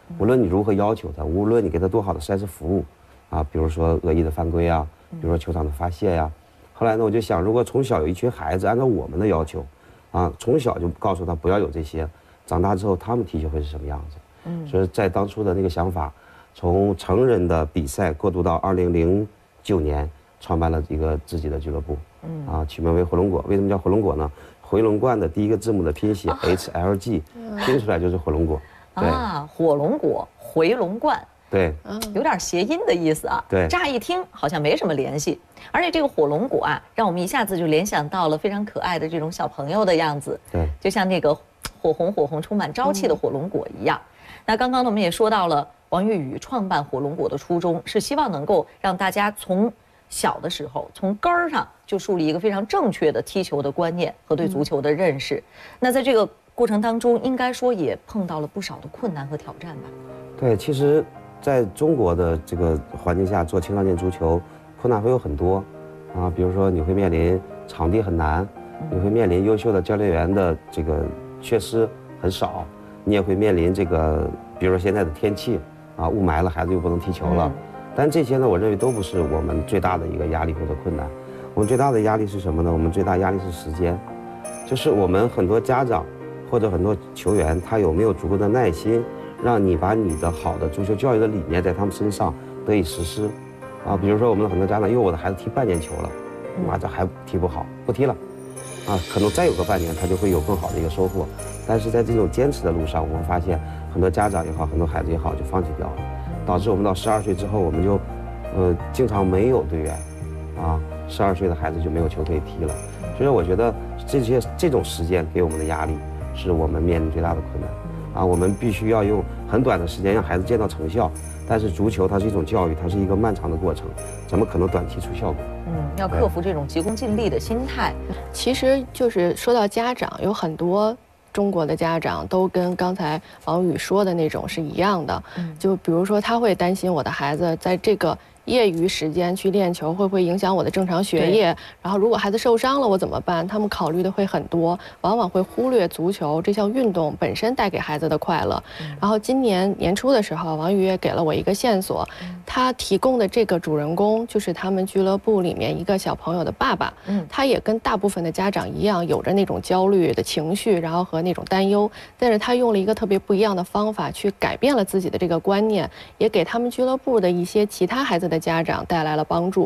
无论你如何要求他，无论你给他多好的赛事服务，啊，比如说恶意的犯规啊，比如说球场的发泄呀。后来呢，我就想，如果从小有一群孩子按照我们的要求，啊，从小就告诉他不要有这些，长大之后他们踢球会是什么样子？所以在当初的那个想法，从成人的比赛过渡到2009年，创办了一个自己的俱乐部，啊，取名为火龙果。为什么叫火龙果呢？回龙观的第一个字母的拼写 HLG， 拼出来就是火龙果。对啊，火龙果，回龙观。 对， 有点谐音的意思啊。 对， 乍一听好像没什么联系，而且这个火龙果啊，让我们一下子就联想到了非常可爱的这种小朋友的样子。 对， 就像那个火红、充满朝气的火龙果一样。那刚刚呢，我们也说到了王玉宇创办火龙果的初衷是希望能够让大家从小的时候从根儿上就树立一个非常正确的踢球的观念和对足球的认识。那在这个过程当中，应该说也碰到了不少的困难和挑战吧？ 对，其实在中国的这个环境下做青少年足球，困难会有很多，啊，比如说你会面临场地很难，你会面临优秀的教练员的这个缺失很少，你也会面临这个，比如说现在的天气啊，雾霾了，孩子又不能踢球了。但这些呢，我认为都不是我们最大的一个压力或者困难。我们最大的压力是什么呢？我们最大压力是时间，就是我们很多家长或者很多球员，他有没有足够的耐心，让你把你的好的足球教育的理念在他们身上得以实施。啊，比如说我们很多家长，因为我的孩子踢半年球了，哇，这还踢不好，不踢了，啊，可能再有个半年，他就会有更好的一个收获。但是在这种坚持的路上，我们发现很多家长也好，很多孩子也好，就放弃掉了，导致我们到12岁之后，我们就，经常没有队员，啊，12岁的孩子就没有球可以踢了。所以我觉得这种时间给我们的压力，是我们面临最大的困难。啊，我们必须要用很短的时间让孩子见到成效。但是足球它是一种教育，它是一个漫长的过程，怎么可能短期出效果？ 要克服这种急功近利的心态。 其实就是说到家长，有很多中国的家长都跟刚才王宇说的那种是一样的。就比如说他会担心我的孩子在这个业余时间去练球会不会影响我的正常学业，然后如果孩子受伤了我怎么办？他们考虑的会很多，往往会忽略足球这项运动本身带给孩子的快乐。然后今年年初的时候，王宇也给了我一个线索，他提供的这个主人公就是他们俱乐部里面一个小朋友的爸爸。他也跟大部分的家长一样，有着那种焦虑的情绪，然后和那种担忧，但是他用了一个特别不一样的方法去改变了自己的这个观念，也给他们俱乐部的一些其他孩子的家长带来了帮助。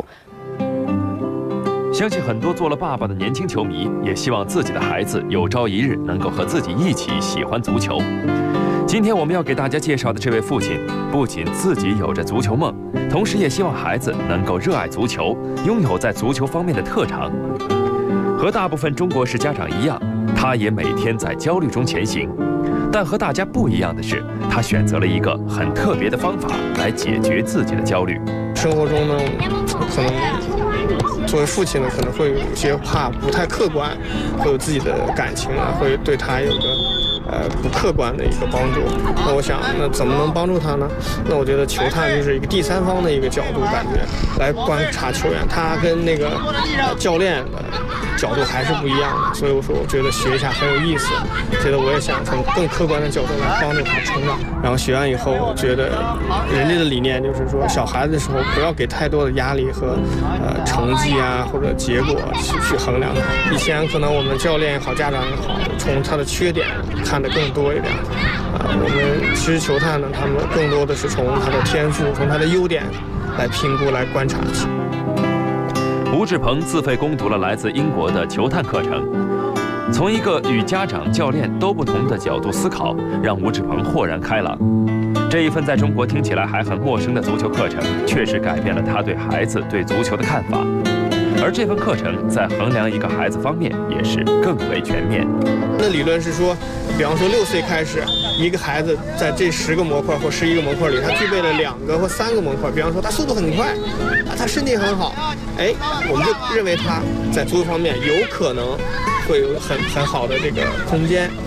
相信很多做了爸爸的年轻球迷也希望自己的孩子有朝一日能够和自己一起喜欢足球。今天我们要给大家介绍的这位父亲，不仅自己有着足球梦，同时也希望孩子能够热爱足球，拥有在足球方面的特长。和大部分中国式家长一样，他也每天在焦虑中前行。但和大家不一样的是，他选择了一个很特别的方法来解决自己的焦虑。 生活中呢，可能作为父亲呢，可能会有些怕不太客观，会有自己的感情啊，会对他有个不客观的一个帮助。那我想，那怎么能帮助他呢？那我觉得球探就是一个第三方的一个角度，感觉来观察球员，他跟那个教练的角度还是不一样的。所以我说，我觉得学一下很有意思，觉得我也想从更客观的角度来帮助他成长。然后学完以后，我觉得人家的理念就是说，小孩子的时候不要给太多的压力和成绩啊或者结果去衡量他。以前可能我们教练也好，家长也好，从他的缺点看得更多一点。我们其实球探呢，他们更多的是从他的天赋，从他的优点来评估、来观察。 吴志鹏自费攻读了来自英国的球探课程，从一个与家长、教练都不同的角度思考，让吴志鹏豁然开朗。这一份在中国听起来还很陌生的足球课程，确实改变了他对孩子、对足球的看法。而这份课程在衡量一个孩子方面也是更为全面。 那理论是说，比方说6岁开始，一个孩子在这10个模块或11个模块里，他具备了2个或3个模块。比方说他速度很快，他身体很好，我们就认为他在足球方面有可能会有很好的这个空间。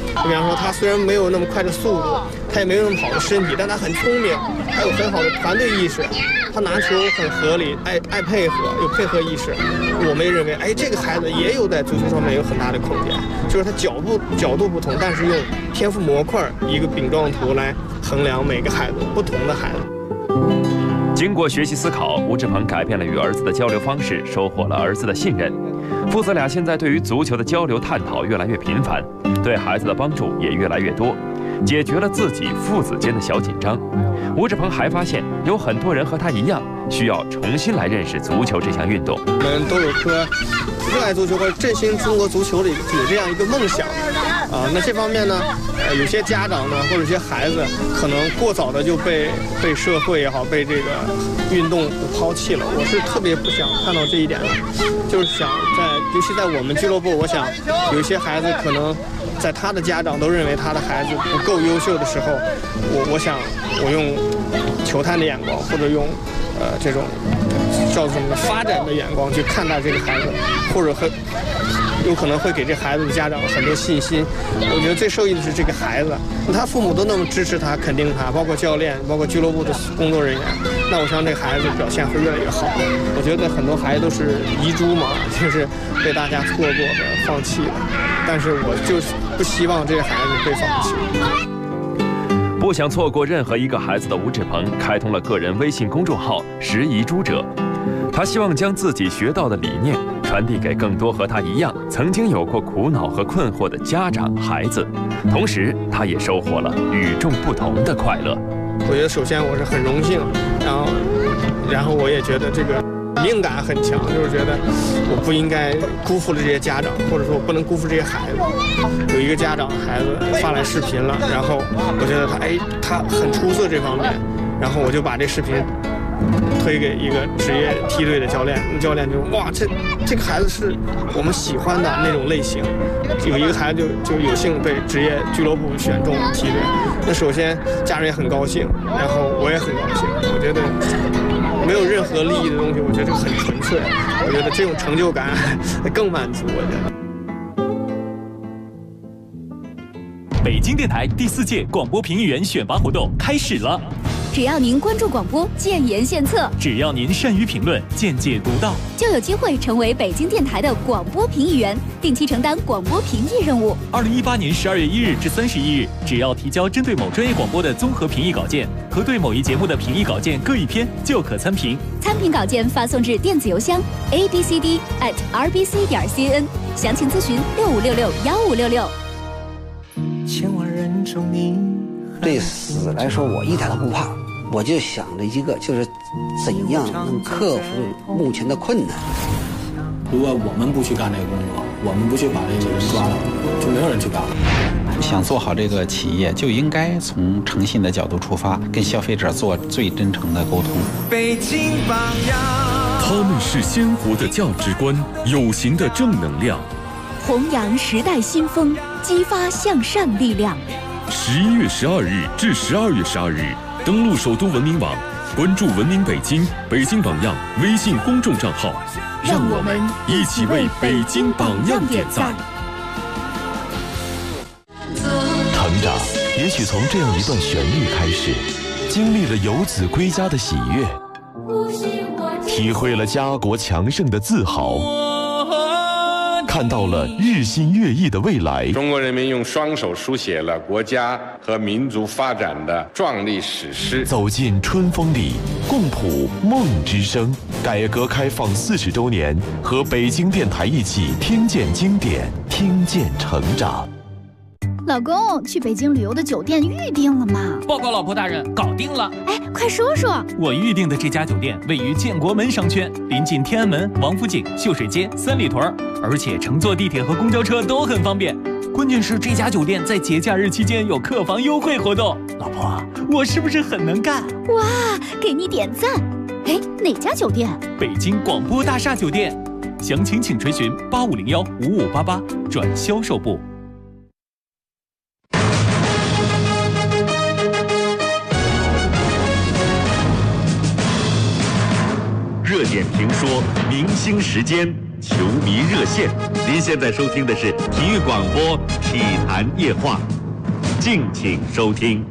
就比方说，他虽然没有那么快的速度，他也没有那么好的身体，但他很聪明，他有很好的团队意识，他拿球很合理，爱配合，有配合意识。我们也认为，哎，这个孩子也有在足球上面有很大的空间，就是他角度不同，但是用天赋模块一个饼状图来衡量每个孩子不同的孩子。 经过学习思考，吴志鹏改变了与儿子的交流方式，收获了儿子的信任。父子俩现在对于足球的交流探讨越来越频繁，对孩子的帮助也越来越多，解决了自己父子间的小紧张。吴志鹏还发现，有很多人和他一样，需要重新来认识足球这项运动。 我们都有颗热爱足球或者振兴中国足球的有这样一个梦想那这方面呢，有些家长呢，或者有些孩子，可能过早的就被社会也好，被这个运动抛弃了。我是特别不想看到这一点的，就是想尤其在我们俱乐部，我想有一些孩子可能在他的家长都认为他的孩子不够优秀的时候，我想我用球探的眼光，或者用这种叫做什么发展的眼光去看待这个孩子，或者有可能会给这孩子的家长很多信心。我觉得最受益的是这个孩子，他父母都那么支持他、肯定他，包括教练、包括俱乐部的工作人员，那我相信这个孩子表现会越来越好。我觉得很多孩子都是遗珠嘛，就是被大家错过的、放弃的，但是我就是不希望这些孩子被放弃。 不想错过任何一个孩子的吴志鹏开通了个人微信公众号“拾遗珠者”，他希望将自己学到的理念传递给更多和他一样曾经有过苦恼和困惑的家长、孩子，同时他也收获了与众不同的快乐。 我觉得首先我是很荣幸，然后我也觉得这个使命感很强，就是觉得我不应该辜负了这些家长，或者说我不能辜负这些孩子。有一个家长孩子发来视频了，然后我觉得他很出色这方面，然后我就把这视频推给一个职业梯队的教练，教练就哇，这个孩子是我们喜欢的那种类型。有一个孩子就有幸被职业俱乐部选中梯队，那首先家人也很高兴，然后我也很高兴。我觉得没有任何利益的东西，我觉得这个很纯粹。我觉得这种成就感更满足。我觉得。 北京电台第4届广播评议员选拔活动开始了。 只要您关注广播，建言献策； 只要您善于评论，见解独到， 就有机会成为北京电台的广播评议员，定期承担广播评议任务。 2018年12月1日至31日，只要提交针对某专业广播的综合评议稿件和对某一节目的评议稿件各1篇，就可参评。 参评稿件发送至电子邮箱 abcd@rbc.cn， 详情咨询65661566。 千万人中你，对死来说我一点都不怕，我就想着一个，就是怎样能克服目前的困难。 如果我们不去干这个工作，我们不去把这个人抓了，就没有人去干了。 想做好这个企业，就应该从诚信的角度出发，跟消费者做最真诚的沟通。 北京榜样，他们是鲜活的价值观，有形的正能量， 弘扬时代新风，激发向善力量。 11月12日至12月12日，登录首都文明网，关注文明北京、北京榜样微信公众账号，让我们一起为北京榜样点赞。 成长也许从这样一段旋律开始，经历了游子归家的喜悦，体会了家国强盛的自豪，看到了日新月异的未来。 中国人民用双手书写了国家和民族发展的壮丽史诗。 走进春风里，共谱梦之声。改革开放40周年，和北京电台一起听见经典，听见成长。 老公，去北京旅游的酒店预定了吗？ 报告老婆大人，搞定了。 哎，快说说。 我预定的这家酒店位于建国门商圈，临近天安门、王府井、秀水街、三里屯，而且乘坐地铁和公交车都很方便。关键是这家酒店在节假日期间有客房优惠活动。老婆，我是不是很能干？ 哇，给你点赞。哎，哪家酒店？ 北京广播大厦酒店。详情请垂询85015588转销售部。 热热点评说，明星时间，球迷热线。您现在收听的是体育广播《体坛夜话》，敬请收听。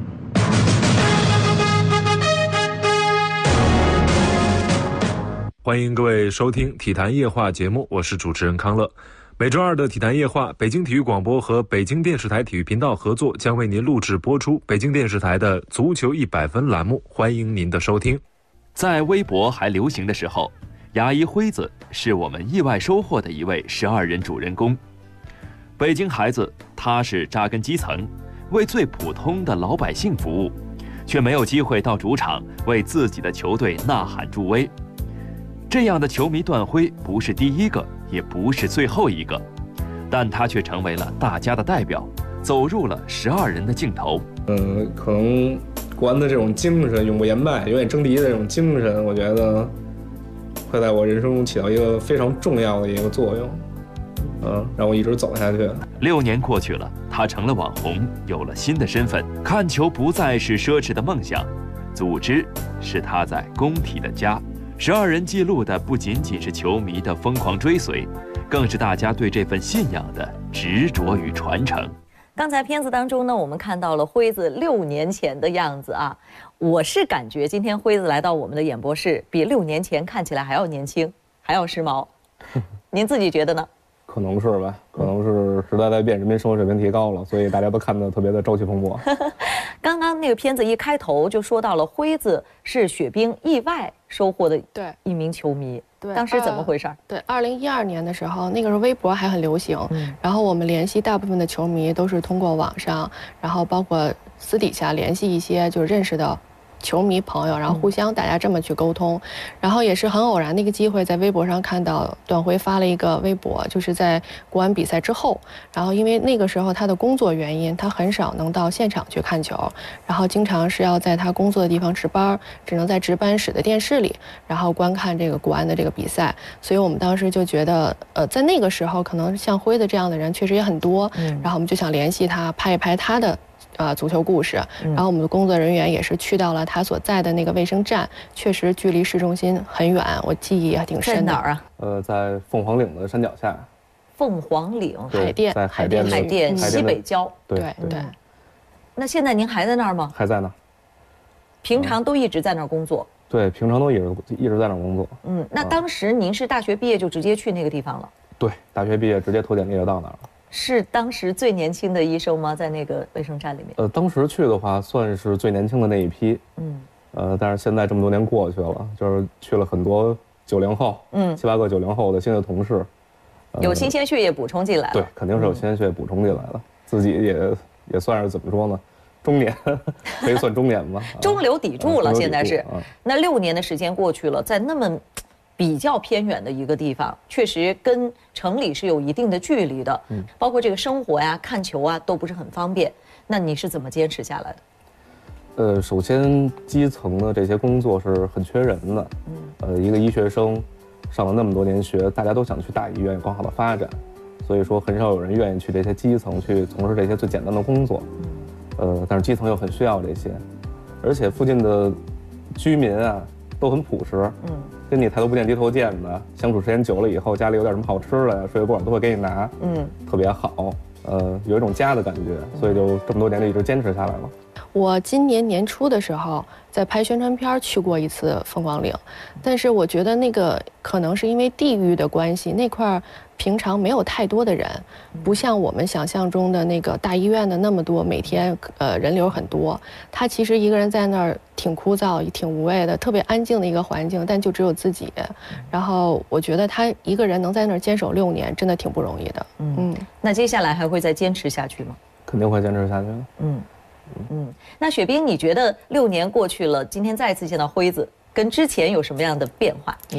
欢迎各位收听《体坛夜话》节目，我是主持人康乐。每周二的《体坛夜话》，北京体育广播和北京电视台体育频道合作，将为您录制播出北京电视台的足球100分栏目，欢迎您的收听。 在微博还流行的时候，牙医辉子是我们意外收获的一位12人主人公。北京孩子，他是扎根基层，为最普通的老百姓服务，却没有机会到主场为自己的球队呐喊助威。这样的球迷段辉不是第一个，也不是最后一个，但他却成为了大家的代表，走入了12人的镜头。 可能国安的这种精神，永不言败、永远争第一的这种精神，我觉得会在我人生中起到一个非常重要的一个作用，让我一直走下去。 6年过去了，他成了网红，有了新的身份，看球不再是奢侈的梦想，组织是他在工体的家。12人记录的不仅仅是球迷的疯狂追随，更是大家对这份信仰的执着与传承。 刚才片子当中呢，我们看到了辉子6年前的样子啊，我是感觉今天辉子来到我们的演播室，比6年前看起来还要年轻，还要时髦。您自己觉得呢？ 可能是吧，可能是时代在变，人民生活水平提高了，所以大家都看得特别的朝气蓬勃。 刚刚那个片子一开头就说到了辉子是雪冰意外收获的一名球迷， 对， 当时怎么回事？ 对，2012年的时候，那个时候微博还很流行，然后我们联系大部分的球迷都是通过网上，然后包括私底下联系一些就认识的球迷朋友，然后互相大家这么去沟通，然后也是很偶然的一个机会，在微博上看到段辉发了一个微博，就是在国安比赛之后，然后因为那个时候他的工作原因，他很少能到现场去看球，然后经常是要在他工作的地方值班，只能在值班室的电视里，然后观看这个国安的这个比赛，所以我们当时就觉得，在那个时候可能像辉的这样的人确实也很多，然后我们就想联系他，拍一拍他的足球故事，然后我们的工作人员也是去到了他所在的那个卫生站，确实距离市中心很远，我记忆也挺深的。 在哪儿啊？ 在凤凰岭的山脚下。 凤凰岭海淀， 在海淀西北郊。 对。 那现在您还在那儿吗？ 还在那。 平常都一直在那儿工作？ 对，平常都一直在那儿工作。 那当时您是大学毕业就直接去那个地方了？ 对，大学毕业直接投简历就到那儿了。 是当时最年轻的医生吗？在那个卫生站里面？ 当时去的话，算是最年轻的那一批。但是现在这么多年过去了，就是去了很多90后，7、8个90后的新的同事， 有新鲜血液补充进来了。 对，肯定是有新鲜血液补充进来了。自己也算是怎么说呢？中年，可以算中年吧。 中流砥柱了，现在是。那6年的时间过去了，在那么比较偏远的一个地方，确实跟城里是有一定的距离的，包括这个生活呀、看球啊都不是很方便。那你是怎么坚持下来的？首先基层的这些工作是很缺人的，一个医学生上了那么多年学，大家都想去大医院有更好的发展，所以说很少有人愿意去这些基层去从事这些最简单的工作，但是基层又很需要这些，而且附近的居民啊都很朴实，跟你抬头不见低头见的，相处时间久了以后，家里有点什么好吃的呀、水果都会给你拿，特别好，有一种家的感觉，所以就这么多年就一直坚持下来了。 我今年年初的时候在拍宣传片去过一次凤凰岭，但是我觉得那个可能是因为地域的关系，那块平常没有太多的人，不像我们想象中的那个大医院的那么多，每天人流很多。他其实一个人在那儿挺枯燥、挺无味的，特别安静的一个环境，但就只有自己。然后我觉得他一个人能在那儿坚守6年，真的挺不容易的。 那接下来还会再坚持下去吗？ 肯定会坚持下去的。 那雪冰，你觉得6年过去了，今天再次见到辉子，跟之前有什么样的变化？你觉得？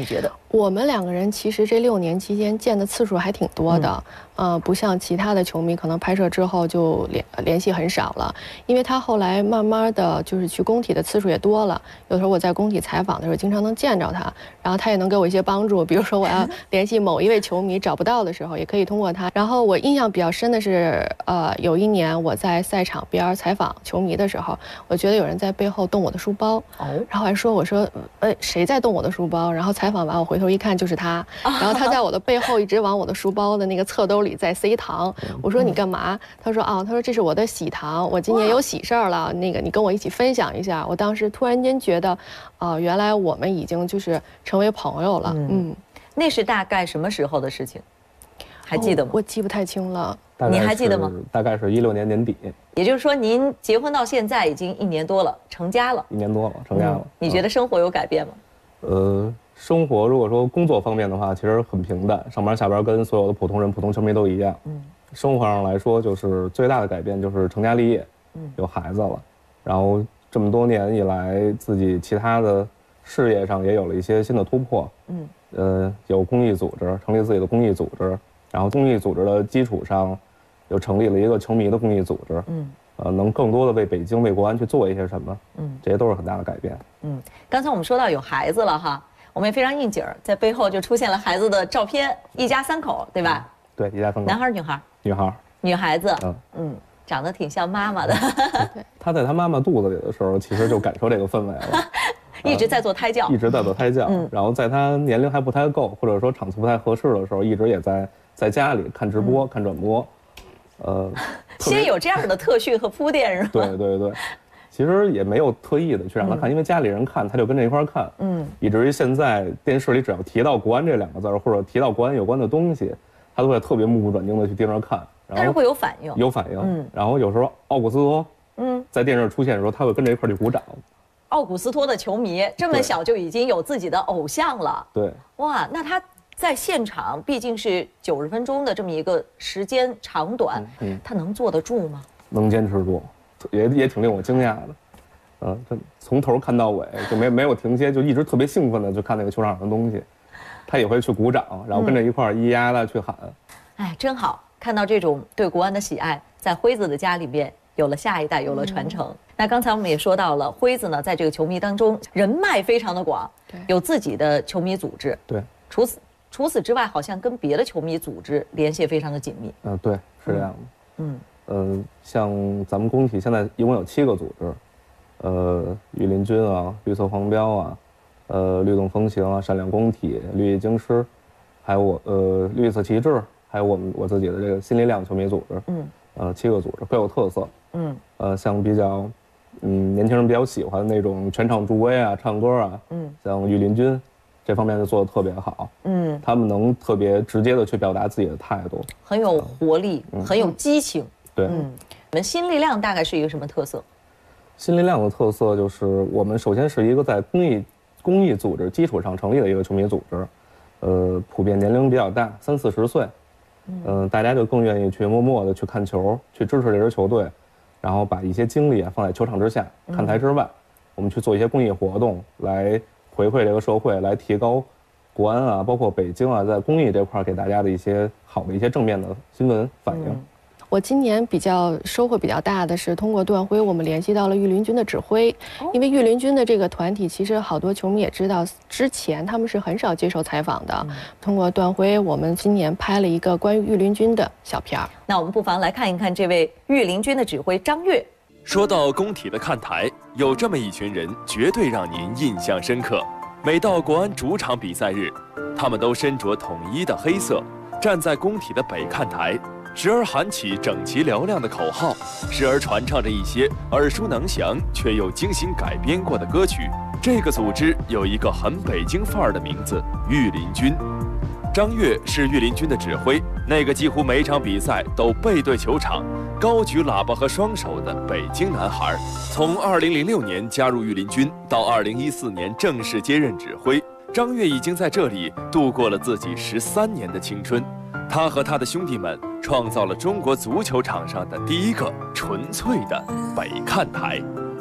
我们2个人其实这6年期间见的次数还挺多的，不像其他的球迷可能拍摄之后就联系很少了，因为他后来慢慢的就是去工体的次数也多了，有时候我在工体采访的时候经常能见着他，然后他也能给我一些帮助，比如说我要联系某一位球迷找不到的时候，也可以通过他。然后我印象比较深的是，有一年我在赛场边采访球迷的时候，我觉得有人在背后动我的书包，然后还说我说谁在动我的书包？然后采访完我回头一看就是他，然后他在我的背后一直往我的书包的那个侧兜里在塞糖。我说你干嘛？他说他说这是我的喜糖，我今年有喜事儿了，那个你跟我一起分享一下。我当时突然间觉得，原来我们已经就是成为朋友了。 那是大概什么时候的事情？还记得吗？ 我记不太清了。 你还记得吗？ 大概是16年年底。 也就是说，您结婚到现在已经1年多了，成家了。 1年多了，成家了。 你觉得生活有改变吗？ 生活如果说工作方面的话，其实很平淡，上班下班跟所有的普通人、普通球迷都一样。生活上来说，就是最大的改变就是成家立业，有孩子了，然后这么多年以来，自己其他的事业上也有了一些新的突破。有公益组织，成立自己的公益组织，然后公益组织的基础上，又成立了一个球迷的公益组织。能更多的为北京、为国安去做一些什么。这些都是很大的改变。 刚才我们说到有孩子了哈。我们也非常应景儿，在背后就出现了孩子的照片，一家3口，对吧？ 对，一家3口。 男孩女孩？ 女孩。 女孩子。长得挺像妈妈的。 他在他妈妈肚子里的时候，其实就感受这个氛围了。 一直在做胎教。 一直在做胎教。然后在他年龄还不太够，或者说场次不太合适的时候，一直也在家里看直播、看转播。 先有这样的特训和铺垫是吗？ 对。其实也没有特意的去让他看，因为家里人看，他就跟着一块看。以至于现在电视里只要提到国安这2个字，或者提到国安有关的东西，他都会特别目不转睛的去盯着看。 但是会有反应。 有反应。然后有时候奥古斯托，在电视出现的时候，他会跟着一块去鼓掌。 奥古斯托的球迷这么小就已经有自己的偶像了。 对。 哇，那他在现场毕竟是90分钟的这么一个时间长短，他能坐得住吗？ 能坚持住。也挺令我惊讶的，他从头看到尾就没有停歇，就一直特别兴奋的去看那个球场上的东西，他也会去鼓掌，然后跟着一块儿咿呀的去喊。 哎，真好，看到这种对国安的喜爱，在辉子的家里边有了下一代，有了传承。那刚才我们也说到了，辉子呢在这个球迷当中人脉非常的广，有自己的球迷组织。 对， 除此之外，好像跟别的球迷组织联系非常的紧密。 对，是这样的。像咱们工体现在一共有7个组织，御林军啊、绿色黄标啊、律动风行啊、闪亮工体、绿意京师，还有绿色旗帜，还有我自己的这个新力量球迷组织。7个组织各有特色。像比较年轻人比较喜欢那种全场助威啊、唱歌啊，像御林军这方面就做得特别好。他们能特别直接的去表达自己的态度， 很有活力，很有激情。 对。 我们新力量大概是一个什么特色？ 新力量的特色就是我们首先是一个在公益组织基础上成立的一个球迷组织，普遍年龄比较大，30、40岁，大家就更愿意去默默的去看球，去支持这支球队，然后把一些精力放在球场之下、看台之外，我们去做一些公益活动，来回馈这个社会，来提高国安啊，包括北京啊，在公益这块给大家的一些好的一些正面的新闻反应。 我今年收获比较大的是，通过段辉，我们联系到了御林军的指挥，因为御林军的这个团体，其实好多球迷也知道，之前他们是很少接受采访的。通过段辉，我们今年拍了一个关于御林军的小片儿。 那我们不妨来看一看这位御林军的指挥张悦。 说到工体的看台，有这么一群人，绝对让您印象深刻。每到国安主场比赛日，他们都身着统一的黑色，站在工体的北看台。时而喊起整齐嘹亮的口号，时而传唱着一些耳熟能详却又精心改编过的歌曲。这个组织有一个很北京范儿的名字——御林军。张悦是御林军的指挥，那个几乎每场比赛都背对球场、高举喇叭和双手的北京男孩。从2006年加入御林军到2014年正式接任指挥，张悦已经在这里度过了自己13年的青春。他和他的兄弟们创造了中国足球场上的第一个纯粹的北看台。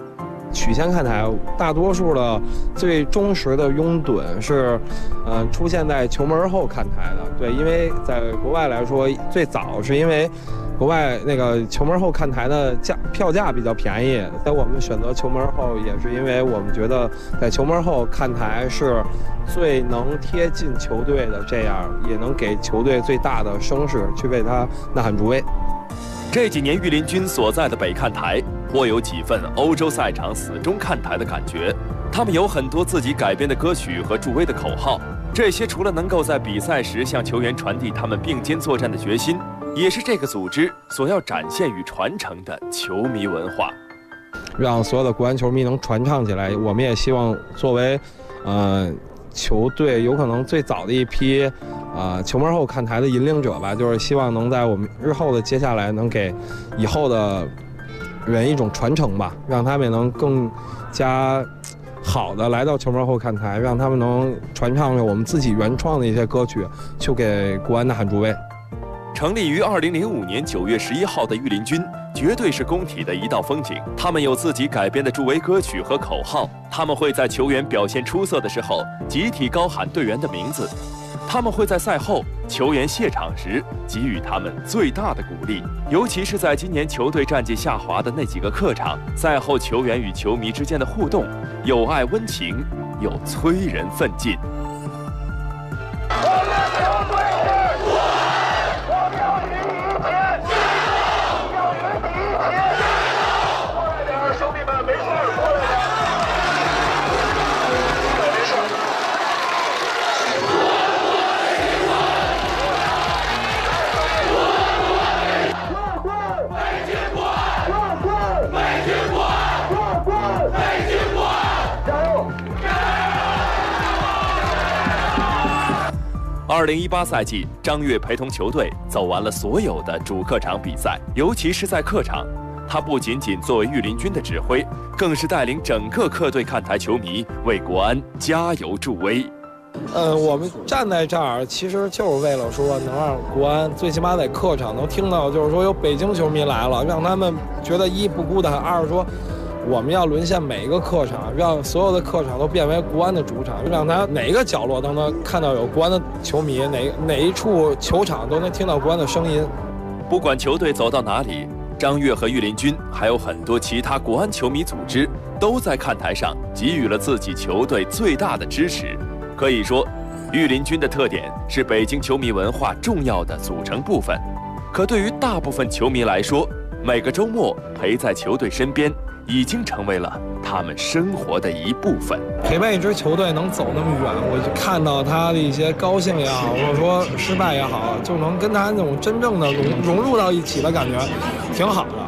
曲线看台，大多数的最忠实的拥趸是，出现在球门后看台的。对，因为在国外来说，最早是因为国外那个球门后看台的票价比较便宜，在我们选择球门后，也是因为我们觉得在球门后看台是最能贴近球队的，这样也能给球队最大的声势，去为他呐喊助威。 这几年御林军所在的北看台，颇有几分欧洲赛场死忠看台的感觉。他们有很多自己改编的歌曲和助威的口号，这些除了能够在比赛时向球员传递他们并肩作战的决心，也是这个组织所要展现与传承的球迷文化。 让所有的国安球迷能传唱起来，我们也希望作为，球队有可能最早的一批，球门后看台的引领者吧，就是希望能在我们日后的接下来能给以后的人一种传承吧，让他们也能更加好的来到球门后看台，让他们能传唱着我们自己原创的一些歌曲，去给国安呐喊助威。 成立于2005年9月11号的御林军，绝对是工体的一道风景。他们有自己改编的助威歌曲和口号，他们会在球员表现出色的时候，集体高喊队员的名字。他们会在赛后球员谢场时给予他们最大的鼓励，尤其是在今年球队战绩下滑的那几个客场，赛后球员与球迷之间的互动有爱温情，又催人奋进。2018赛季，张悦陪同球队走完了所有的主客场比赛，尤其是在客场，他不仅仅作为御林军的指挥，更是带领整个客队看台球迷为国安加油助威。 我们站在这儿，其实就是为了说能让国安最起码在客场能听到，就是说有北京球迷来了，让他们觉得一不孤单，二说我们要沦陷每一个客场，让所有的客场都变为国安的主场，让他哪个角落都能看到有国安的球迷，哪一处球场都能听到国安的声音。 不管球队走到哪里，张悦和御林军还有很多其他国安球迷组织都在看台上给予了自己球队最大的支持。可以说，御林军的特点是北京球迷文化重要的组成部分。可对于大部分球迷来说，每个周末陪在球队身边已经成为了他们生活的一部分。 陪伴一支球队能走那么远，我就看到他的一些高兴也好，或者说失败也好，就能跟他那种真正的融入到一起的感觉，挺好的。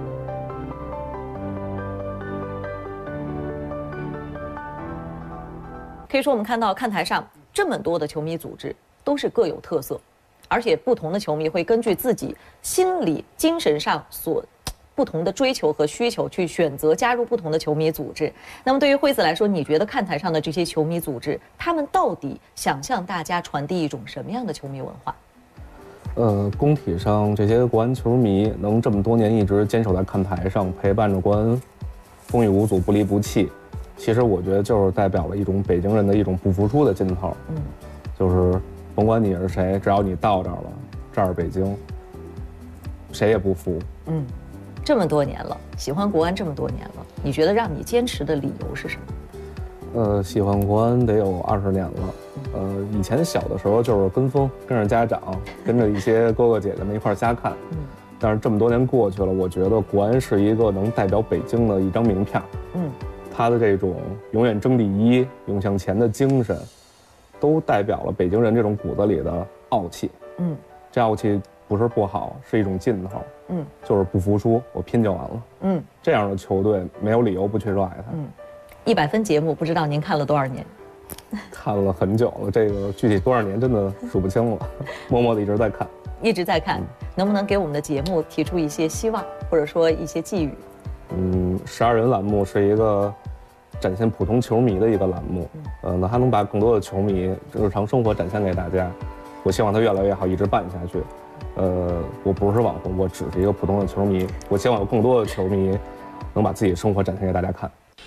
可以说，我们看到看台上这么多的球迷组织都是各有特色，而且不同的球迷会根据自己心理、精神上所不同的追求和需求去选择加入不同的球迷组织。那么对于惠子来说，你觉得看台上的这些球迷组织，他们到底想向大家传递一种什么样的球迷文化？ 工体上这些国安球迷能这么多年一直坚守在看台上，陪伴着国安风雨无阻、不离不弃，其实我觉得就是代表了一种北京人的一种不服输的劲头。就是甭管你是谁，只要你到这儿了，这儿北京，谁也不服。 这么多年了，喜欢国安这么多年了，你觉得让你坚持的理由是什么？ 喜欢国安得有20年了。以前小的时候就是跟风，跟着家长，跟着一些哥哥姐姐们一块瞎看。但是这么多年过去了，我觉得国安是一个能代表北京的一张名片。他的这种永远争第一、勇向前的精神，都代表了北京人这种骨子里的傲气。这傲气不是不好，是一种劲头。就是不服输，我拼就完了。这样的球队没有理由不去热爱它。 100分节目，不知道您看了多少年？ 看了很久了，这个具体多少年真的数不清了，默默的一直在看。 一直在看，能不能给我们的节目提出一些希望，或者说一些寄语 ？12人栏目是一个展现普通球迷的一个栏目，那它能把更多的球迷日常生活展现给大家。我希望它越来越好，一直办下去。我不是网红，我只是一个普通的球迷。我希望有更多的球迷能把自己的生活展现给大家看。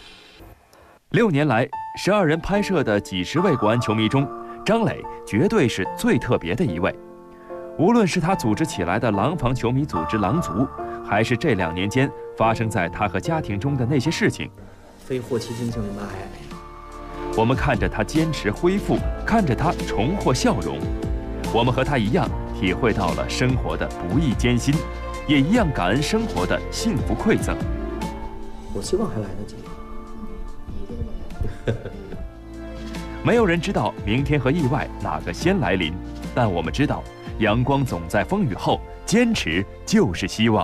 6年来，12人拍摄的几十位国安球迷中，张磊绝对是最特别的一位。无论是他组织起来的廊坊球迷组织狼族，还是这2年间发生在他和家庭中的那些事情， 非祸其心性嘛呀。 我们看着他坚持恢复，看着他重获笑容，我们和他一样体会到了生活的不易艰辛，也一样感恩生活的幸福馈赠。 我希望还来得及。 没有人知道明天和意外哪个先来临，但我们知道，阳光总在风雨后，坚持就是希望。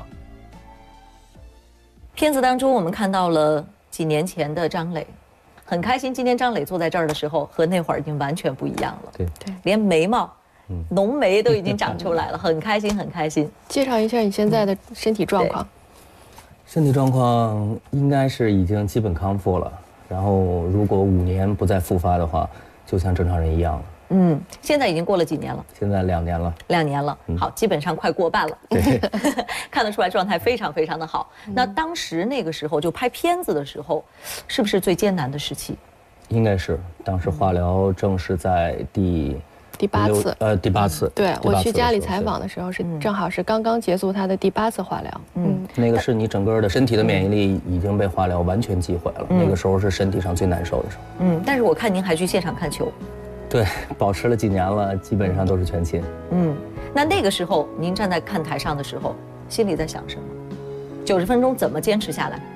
片子当中，我们看到了几年前的张磊，很开心。今天张磊坐在这儿的时候，和那会儿已经完全不一样了。 对， 连眉毛、浓眉都已经长出来了，很开心，很开心。 介绍一下你现在的身体状况。 身体状况应该是已经基本康复了。然后，如果5年不再复发的话，就像正常人一样了。 现在已经过了几年了？ 现在2年了。 2年了，好，基本上快过半了。 对， 看得出来状态非常非常的好。那当时那个时候就拍片子的时候，是不是最艰难的时期？ 应该是，当时化疗正是在第 8次， 第8次。 对，我去家里采访的时候是正好是刚刚结束他的第8次化疗。 那个是你整个的身体的免疫力已经被化疗完全击毁了，那个时候是身体上最难受的时候。 但是我看您还去现场看球。 对，保持了几年了，基本上都是全勤。 那个时候您站在看台上的时候，心里在想什么？90分钟怎么坚持下来？